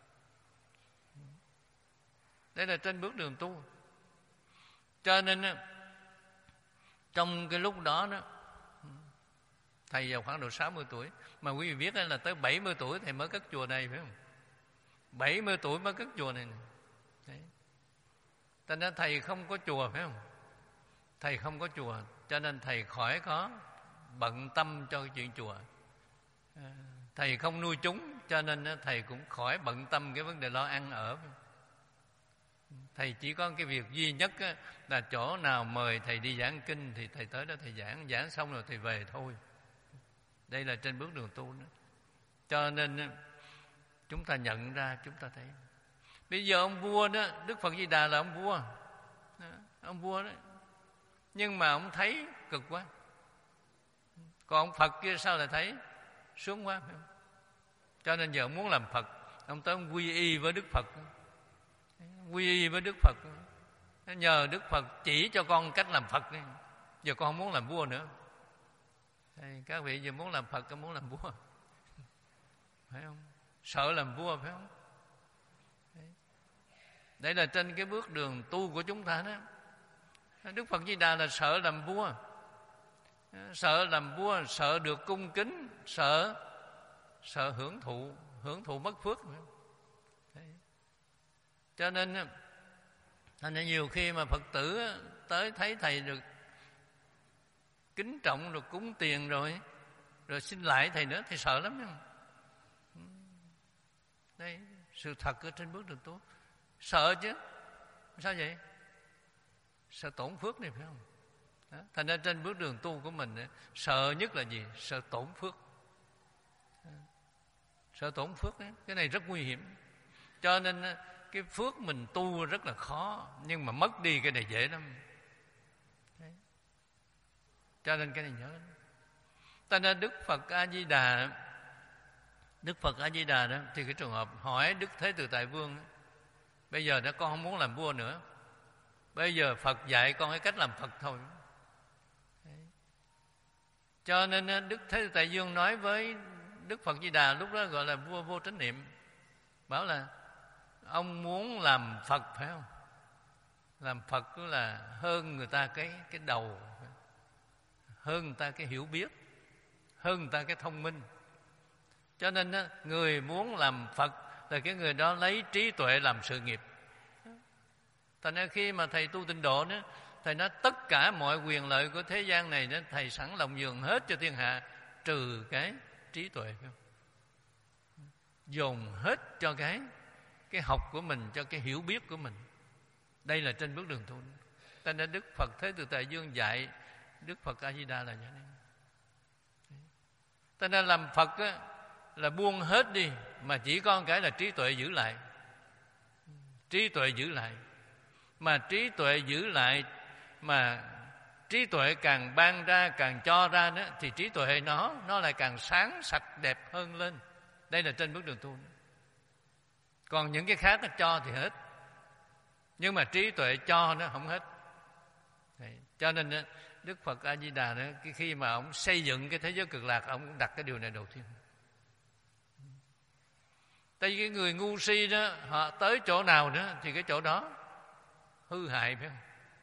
Đây là trên bước đường tu. Cho nên trong cái lúc đó đó, thầy vào khoảng độ sáu mươi tuổi, mà quý vị biết là tới bảy mươi tuổi thầy mới cất chùa này, phải không? bảy mươi tuổi mới cất chùa này. Đấy. Cho nên thầy không có chùa, phải không? Thầy không có chùa, cho nên thầy khỏi có bận tâm cho cái chuyện chùa. Thầy không nuôi chúng, cho nên thầy cũng khỏi bận tâm cái vấn đề lo ăn ở. Thầy chỉ có cái việc duy nhất là chỗ nào mời thầy đi giảng kinh thì thầy tới đó thầy giảng, giảng xong rồi thầy về thôi. Đây là trên bước đường tu đó. Cho nên chúng ta nhận ra, chúng ta thấy bây giờ ông vua đó, Đức Phật Di Đà là ông vua đó, ông vua đó, nhưng mà ông thấy cực quá. Còn ông Phật kia sao lại thấy sướng quá, phải không? Cho nên giờ ông muốn làm Phật, ông tới ông quy y với Đức Phật, quy y với Đức Phật, nhờ Đức Phật chỉ cho con cách làm Phật đi. Giờ con không muốn làm vua nữa. Các vị giờ muốn làm Phật, con muốn làm vua, phải không? Sợ làm vua, phải không? Đây là trên cái bước đường tu của chúng ta đó. Đức Phật Di Đà là sợ làm vua, sợ làm vua, sợ được cung kính, sợ sợ hưởng thụ, hưởng thụ mất phước. Cho nên thành ra nhiều khi mà Phật tử tới thấy thầy được kính trọng rồi cúng tiền rồi rồi xin lại thầy nữa thì sợ lắm. Không? Đây sự thật ở trên bước đường tu, sợ chứ. Sao vậy? Sợ tổn phước này, phải không? Đó. Thành ra trên bước đường tu của mình sợ nhất là gì? Sợ tổn phước. Sợ tổn phước ấy. Cái này rất nguy hiểm. Cho nên cái phước mình tu rất là khó, nhưng mà mất đi cái này dễ lắm. Đấy. Cho nên cái này nhớ. Cho nên Đức Phật A Di Đà, Đức Phật A Di Đà đó, thì cái trường hợp hỏi Đức Thế Tự Tại Vương, bây giờ đó con không muốn làm vua nữa, bây giờ Phật dạy con cái cách làm Phật thôi. Đấy. Cho nên Đức Thế Tự Tại Vương nói với Đức Phật Di Đà, lúc đó gọi là vua vô trách nhiệm, bảo là ông muốn làm Phật, phải không? Làm Phật cũng là hơn người ta cái cái đầu, hơn người ta cái hiểu biết, hơn người ta cái thông minh. Cho nên người muốn làm Phật là cái người đó lấy trí tuệ làm sự nghiệp. Thành ra khi mà thầy tu Tịnh Độ đó, thầy nói tất cả mọi quyền lợi của thế gian này đó, thầy sẵn lòng nhường hết cho thiên hạ, trừ cái trí tuệ, phải không? Dồn hết cho cái cái học của mình, cho cái hiểu biết của mình. Đây là trên bước đường tu. Cho nên Đức Phật Thế Tự Tại Vương dạy Đức Phật A Di Đà là như thế. Cho nên làm Phật á, là buông hết đi, mà chỉ có cái là trí tuệ giữ lại. Trí tuệ giữ lại. Mà trí tuệ giữ lại, mà trí tuệ càng ban ra, càng cho ra đó, thì trí tuệ nó nó lại càng sáng sạch đẹp hơn lên. Đây là trên bước đường tu. Còn những cái khác nó cho thì hết, nhưng mà trí tuệ cho nó không hết. Đấy. Cho nên Đức Phật A Di Đà đó, khi mà ông xây dựng cái thế giới cực lạc, ông cũng đặt cái điều này đầu tiên. Tại vì cái người ngu si đó, họ tới chỗ nào đó thì cái chỗ đó hư hại, phải không?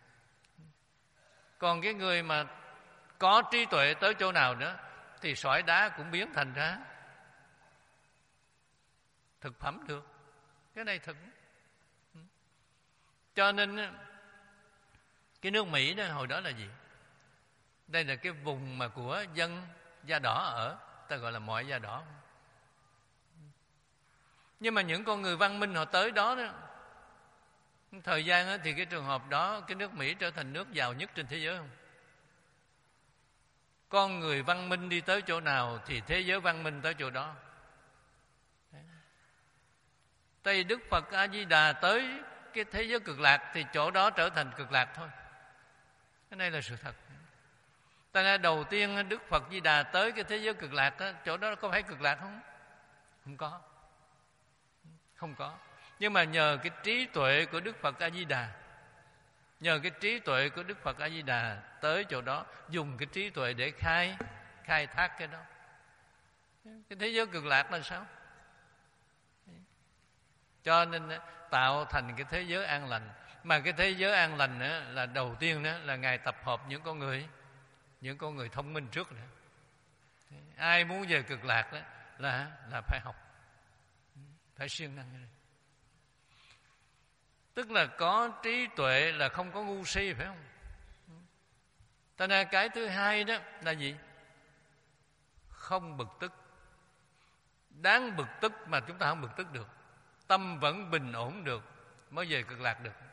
Còn cái người mà có trí tuệ tới chỗ nào đó thì sỏi đá cũng biến thành ra thực phẩm được. Cái này thực. Cho nên cái nước Mỹ đó hồi đó là gì? Đây là cái vùng mà của dân da đỏ ở, ta gọi là mọi da đỏ. Nhưng mà những con người văn minh họ tới đó đó, thời gian đó, thì cái trường hợp đó, cái nước Mỹ trở thành nước giàu nhất trên thế giới không? Con người văn minh đi tới chỗ nào thì thế giới văn minh tới chỗ đó. Tại vì Đức Phật A Di Đà tới cái thế giới cực lạc thì chỗ đó trở thành cực lạc thôi. Cái này là sự thật. Tại nên đầu tiên Đức Phật Di Đà tới cái thế giới cực lạc đó, chỗ đó có phải cực lạc không? Không có. Không có. Nhưng mà nhờ cái trí tuệ của Đức Phật A Di Đà, nhờ cái trí tuệ của Đức Phật A Di Đà tới chỗ đó, dùng cái trí tuệ để khai khai thác cái đó. Cái thế giới cực lạc là sao? Cho nên tạo thành cái thế giới an lành. Mà cái thế giới an lành đó, là đầu tiên đó, là Ngài tập hợp những con người, những con người thông minh trước nữa. Ai muốn về cực lạc đó, là là phải học, phải siêng năng. Tức là có trí tuệ là không có ngu si, phải không? Cho nên cái thứ hai đó là gì? Không bực tức. Đáng bực tức mà chúng ta không bực tức được, tâm vẫn bình ổn được, mới về cực lạc được.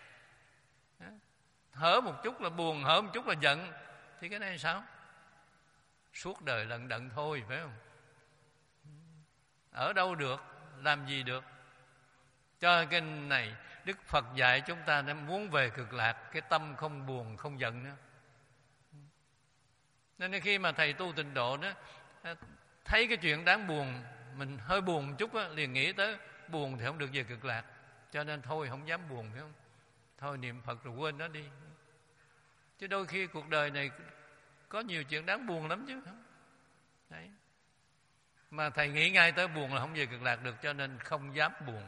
Hở một chút là buồn, hở một chút là giận, thì cái này sao? Suốt đời lận đận thôi, phải không? ở đâu được, làm gì được. Cho cái này Đức Phật dạy chúng ta nên muốn về cực lạc, cái tâm không buồn không giận nữa. Nên khi mà thầy tu tịnh độ đó, thấy cái chuyện đáng buồn, mình hơi buồn một chút đó, liền nghĩ tới buồn thì không được về cực lạc, cho nên thôi không dám buồn, phải không? Thôi niệm Phật rồi quên nó đi. Chứ đôi khi cuộc đời này có nhiều chuyện đáng buồn lắm chứ. Đấy. Mà thầy nghĩ ngay tới buồn là không về cực lạc được, cho nên không dám buồn.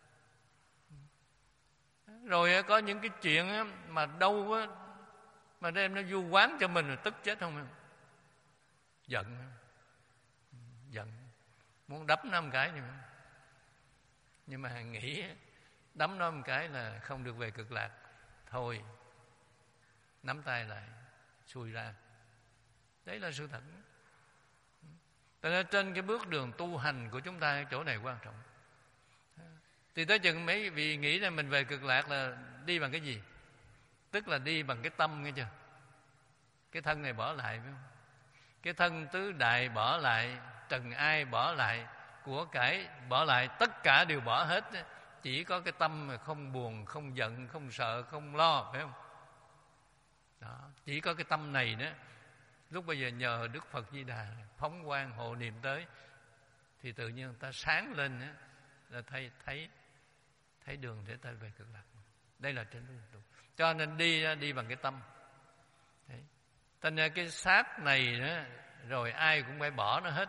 Rồi có những cái chuyện mà đâu á, mà đem nó vu oán cho mình, rồi tức chết không? Giận. Giận. Muốn đấm nó một cái. Nhưng mà nghĩ đấm nó một cái là không được về cực lạc. Thôi, nắm tay lại, xuôi ra. Đấy là sự thật. Cho nên trên cái bước đường tu hành của chúng ta, cái chỗ này quan trọng. Thì tới chừng mấy vị nghĩ là mình về cực lạc là đi bằng cái gì? Tức là đi bằng cái tâm, nghe chưa? Cái thân này bỏ lại, phải không? Cái thân tứ đại bỏ lại, trần ai bỏ lại, của cải bỏ lại, tất cả đều bỏ hết. Chỉ có cái tâm mà không buồn, không giận, không sợ, không lo, phải không? Đó, chỉ có cái tâm này nữa. Lúc bây giờ nhờ Đức Phật Di Đà phóng quang hộ niệm tới, thì tự nhiên ta sáng lên á, là thấy thấy thấy đường để ta về cực lạc. Đây là trên đường tu. Cho nên đi đi bằng cái tâm. Đấy. Thành ra cái xác này đó, rồi ai cũng phải bỏ nó hết.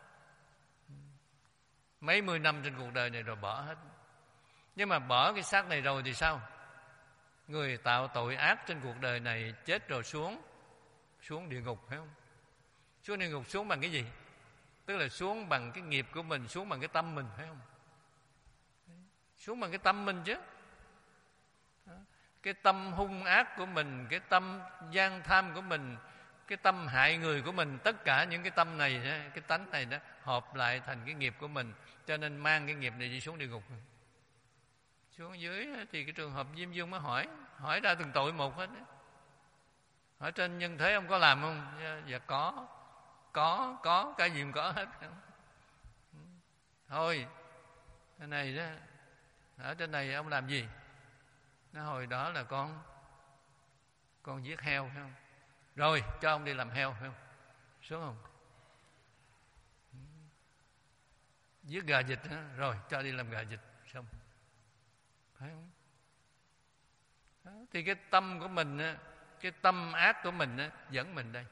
Mấy mươi năm trên cuộc đời này rồi bỏ hết. Nhưng mà bỏ cái xác này rồi thì sao? Người tạo tội ác trên cuộc đời này chết rồi xuống xuống địa ngục, phải không? Xuống địa ngục xuống bằng cái gì? Tức là xuống bằng cái nghiệp của mình, xuống bằng cái tâm mình, phải không? Xuống bằng cái tâm mình chứ. Cái tâm hung ác của mình, cái tâm gian tham của mình, cái tâm hại người của mình, tất cả những cái tâm này, cái tánh này đó hợp lại thành cái nghiệp của mình, cho nên mang cái nghiệp này đi xuống địa ngục. Xuống dưới thì cái trường hợp Diêm Dương mới hỏi, hỏi ra từng tội một hết. Hỏi trên nhân thế ông có làm không? Dạ có, có, có, cái gì cũng có hết. Thôi, cái này đó, ở trên này ông làm gì? Nó hồi đó là con con giết heo, phải không? Rồi cho ông đi làm heo, phải không? Xuống không? Giết gà vịt, rồi cho đi làm gà vịt, xong, phải không? Đó, thì cái tâm của mình, cái tâm ác của mình dẫn mình đây.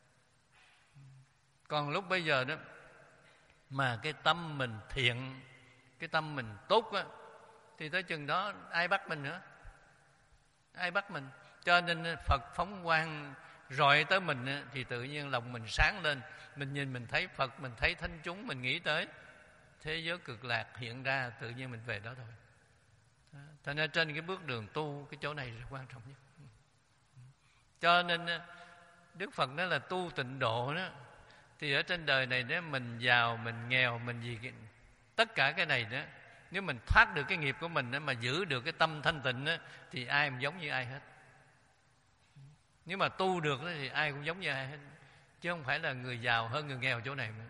Còn lúc bây giờ đó mà cái tâm mình thiện, cái tâm mình tốt á, thì tới chừng đó ai bắt mình nữa? Ai bắt mình? Cho nên Phật phóng quang rọi tới mình thì tự nhiên lòng mình sáng lên. Mình nhìn mình thấy Phật, mình thấy thánh chúng, mình nghĩ tới thế giới cực lạc hiện ra, tự nhiên mình về đó thôi. Cho nên trên cái bước đường tu, cái chỗ này là quan trọng nhất. Cho nên Đức Phật nói là tu tịnh độ đó, thì ở trên đời này nếu mình giàu, mình nghèo, mình gì, tất cả cái này đó, nếu mình thoát được cái nghiệp của mình đó, mà giữ được cái tâm thanh tịnh đó, thì ai cũng giống như ai hết. Nếu mà tu được đó, thì ai cũng giống như ai hết, chứ không phải là người giàu hơn người nghèo chỗ này mà.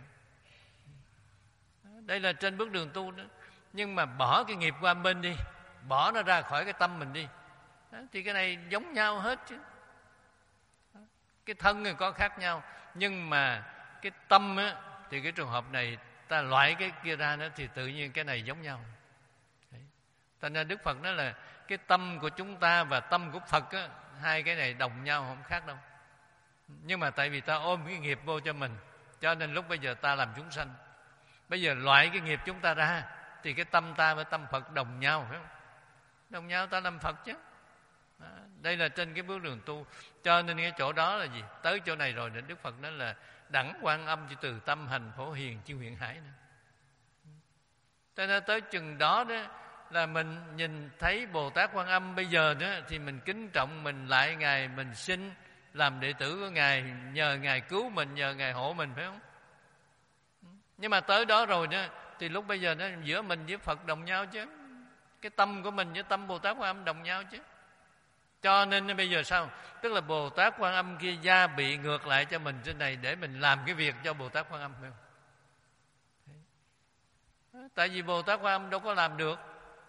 Đây là trên bước đường tu đó. Nhưng mà bỏ cái nghiệp qua bên đi, bỏ nó ra khỏi cái tâm mình đi, đó, thì cái này giống nhau hết chứ. Cái thân thì có khác nhau, nhưng mà cái tâm á, thì cái trường hợp này ta loại cái kia ra nữa, thì tự nhiên cái này giống nhau. Thành ra Đức Phật nói là cái tâm của chúng ta và tâm của Phật á, hai cái này đồng nhau, không khác đâu. Nhưng mà tại vì ta ôm cái nghiệp vô cho mình, cho nên lúc bây giờ ta làm chúng sanh. Bây giờ loại cái nghiệp chúng ta ra, thì cái tâm ta với tâm Phật đồng nhau, phải không? Đồng nhau ta làm Phật chứ. Đó, đây là trên cái bước đường tu. Cho nên cái chỗ đó là gì? Tới chỗ này rồi Đức Phật nói là đẳng Quan Âm chỉ từ tâm hành phổ hiền chi huyện hải nữa. Cho nên tới chừng đó đó là mình nhìn thấy Bồ Tát Quan Âm bây giờ đó, thì mình kính trọng, mình lại Ngài, mình xin làm đệ tử của Ngài, nhờ Ngài cứu mình, nhờ Ngài hộ mình, phải không? Nhưng mà tới đó rồi đó, thì lúc bây giờ đó, giữa mình với Phật đồng nhau chứ. Cái tâm của mình với tâm Bồ Tát Quan Âm đồng nhau chứ. Cho nên bây giờ sao? Tức là Bồ Tát Quan Âm kia gia bị ngược lại cho mình trên này, để mình làm cái việc cho Bồ Tát Quan Âm, phải không? Tại vì Bồ Tát Quan Âm đâu có làm được.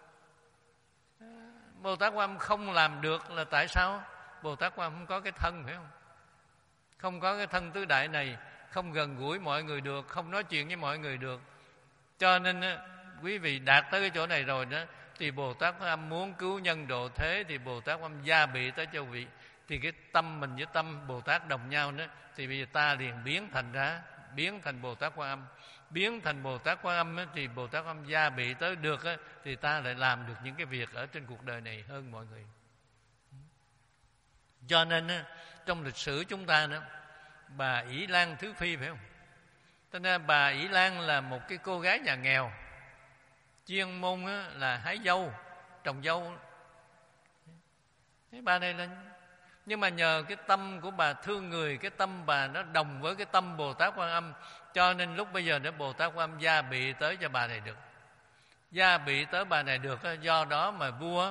Bồ Tát Quan Âm không làm được là tại sao? Bồ Tát Quan Âm không có cái thân, phải không? Không có cái thân tứ đại này, không gần gũi mọi người được, không nói chuyện với mọi người được. Cho nên quý vị đạt tới cái chỗ này rồi đó, thì Bồ Tát Quan Âm muốn cứu nhân độ thế, thì Bồ Tát Quan Âm gia bị tới cho vị. Thì cái tâm mình với tâm Bồ Tát đồng nhau đó, thì bây giờ ta liền biến thành ra, biến thành Bồ Tát Quan Âm. Biến thành Bồ Tát Quan Âm á, thì Bồ Tát Quan Âm gia bị tới được á, thì ta lại làm được những cái việc ở trên cuộc đời này hơn mọi người. Cho nên á, trong lịch sử chúng ta đó, bà Ỷ Lan Thứ Phi, phải không? Cho nên bà Ỷ Lan là một cái cô gái nhà nghèo, chuyên môn á, là hái dâu, trồng dâu. Thế bà này là, nhưng mà nhờ cái tâm của bà thương người, cái tâm bà nó đồng với cái tâm Bồ Tát Quan Âm, cho nên lúc bây giờ đó Bồ Tát Quan Âm gia bị tới cho bà này được. Gia bị tới bà này được, do đó mà vua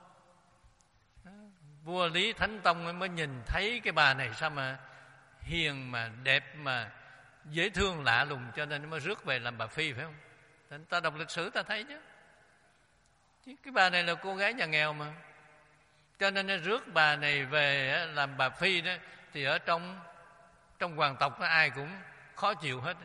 vua Lý Thánh Tông mới nhìn thấy cái bà này sao mà hiền, mà đẹp, mà dễ thương lạ lùng, cho nên mới rước về làm bà phi, phải không? Ta đọc lịch sử ta thấy chứ. Chứ cái bà này là cô gái nhà nghèo mà, cho nên nó rước bà này về làm bà phi đó, thì ở trong trong hoàng tộc ai cũng khó chịu hết.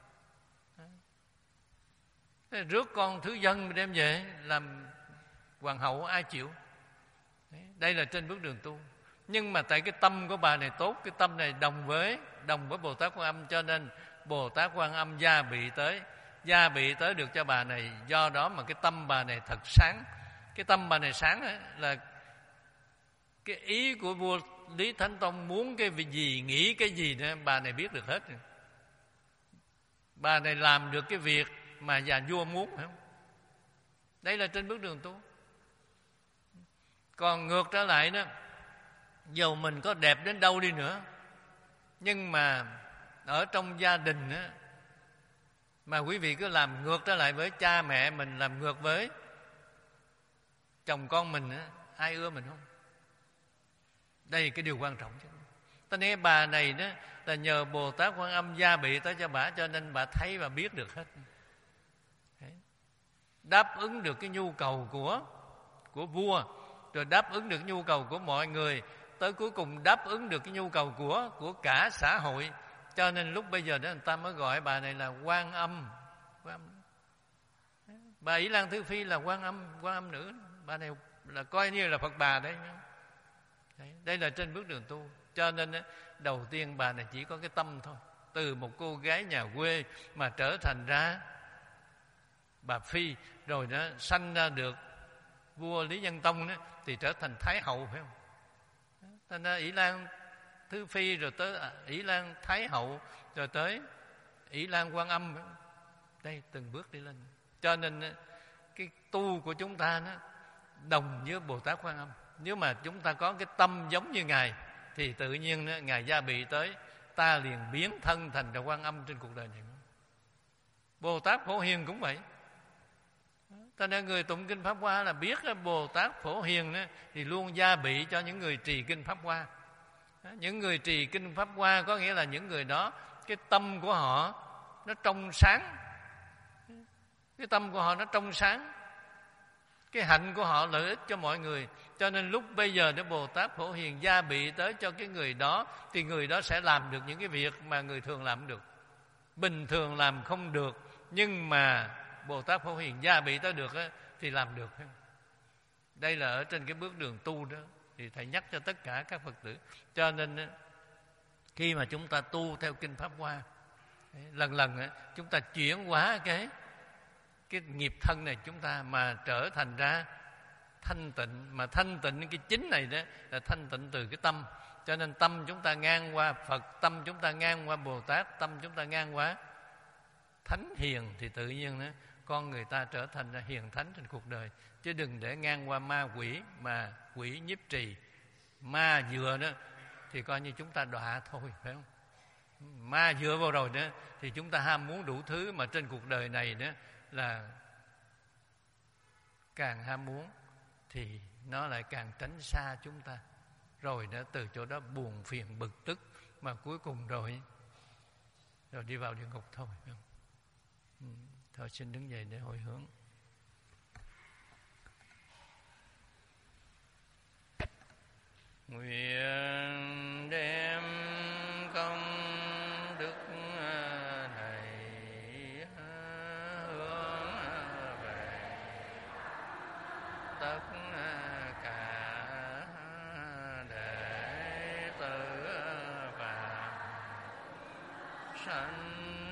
Rước con thứ dân đem về làm hoàng hậu ai chịu? Đây là trên bước đường tu. Nhưng mà tại cái tâm của bà này tốt, cái tâm này đồng với đồng với Bồ Tát Quan Âm, cho nên Bồ Tát Quan Âm gia bị tới, gia bị tới được cho bà này. Do đó mà cái tâm bà này thật sáng. Cái tâm bà này sáng ấy, là cái ý của vua Lý Thánh Tông muốn cái gì, nghĩ cái gì nữa, bà này biết được hết. Bà này làm được cái việc mà nhà vua muốn, phải không? Đây là trên bước đường tu. Còn ngược trở lại đó, dù mình có đẹp đến đâu đi nữa, nhưng mà ở trong gia đình đó, mà quý vị cứ làm ngược trở lại với cha mẹ mình, làm ngược với chồng con mình đó, ai ưa mình không? Đây là cái điều quan trọng chứ. Ta nói bà này đó là nhờ Bồ Tát Quan Âm gia bị tới cho bà, cho nên bà thấy và biết được hết. Đấy. Đáp ứng được cái nhu cầu của của vua, rồi đáp ứng được nhu cầu của mọi người, tới cuối cùng đáp ứng được cái nhu cầu của của cả xã hội. Cho nên lúc bây giờ đó người ta mới gọi bà này là Quan Âm. Quan Âm. Bà Ỷ Lan Thứ Phi là Quan Âm, Quan Âm nữ. Bà này là coi như là Phật bà đấy. Đấy, đây là trên bước đường tu. Cho nên đầu tiên bà này chỉ có cái tâm thôi. Từ một cô gái nhà quê mà trở thành ra bà phi, rồi nó sanh ra được vua Lý Nhân Tông đó, thì trở thành Thái Hậu, phải không? Thành ra Ỷ Lan Thứ Phi, rồi tới Ỷ Lan Thái Hậu, rồi tới Ỷ Lan Quan Âm. Đây từng bước đi lên. Cho nên cái tu của chúng ta nó đồng với Bồ Tát Quan Âm. Nếu mà chúng ta có cái tâm giống như Ngài, thì tự nhiên đó, Ngài gia bị tới, ta liền biến thân thành ra Quan Âm trên cuộc đời này. Bồ Tát Phổ Hiền cũng vậy. Cho nên người tụng kinh Pháp Hoa là biết Bồ Tát Phổ Hiền đó, thì luôn gia bị cho những người trì kinh Pháp Hoa. Những người trì kinh Pháp Hoa có nghĩa là những người đó cái tâm của họ nó trong sáng, cái tâm của họ nó trong sáng, cái hạnh của họ lợi ích cho mọi người. Cho nên lúc bây giờ nếu Bồ Tát Phổ Hiền gia bị tới cho cái người đó, thì người đó sẽ làm được những cái việc mà người thường làm được, bình thường làm không được. Nhưng mà Bồ Tát Phổ Hiền gia bị tới được á, thì làm được. Đây là ở trên cái bước đường tu đó, thì thầy nhắc cho tất cả các Phật tử. Cho nên khi mà chúng ta tu theo kinh Pháp Hoa, lần lần chúng ta chuyển hóa cái cái nghiệp thân này chúng ta mà trở thành ra thanh tịnh. Mà thanh tịnh cái chính này đó là thanh tịnh từ cái tâm. Cho nên tâm chúng ta ngang qua Phật, tâm chúng ta ngang qua Bồ Tát, tâm chúng ta ngang qua Thánh Hiền, thì tự nhiên đó, con người ta trở thành ra hiền thánh trên cuộc đời. Chứ đừng để ngang qua ma quỷ, mà quỷ nhiếp trì, ma dựa đó, thì coi như chúng ta đọa thôi, phải không? Ma dựa vào rồi đó, thì chúng ta ham muốn đủ thứ, mà trên cuộc đời này đó là càng ham muốn thì nó lại càng tránh xa chúng ta. Rồi đó từ chỗ đó buồn phiền bực tức, mà cuối cùng rồi rồi đi vào địa ngục thôi, phải không? Thôi xin đứng dậy để hồi hướng. Nguyện đem công đức này hướng về tất cả đệ tử và sanh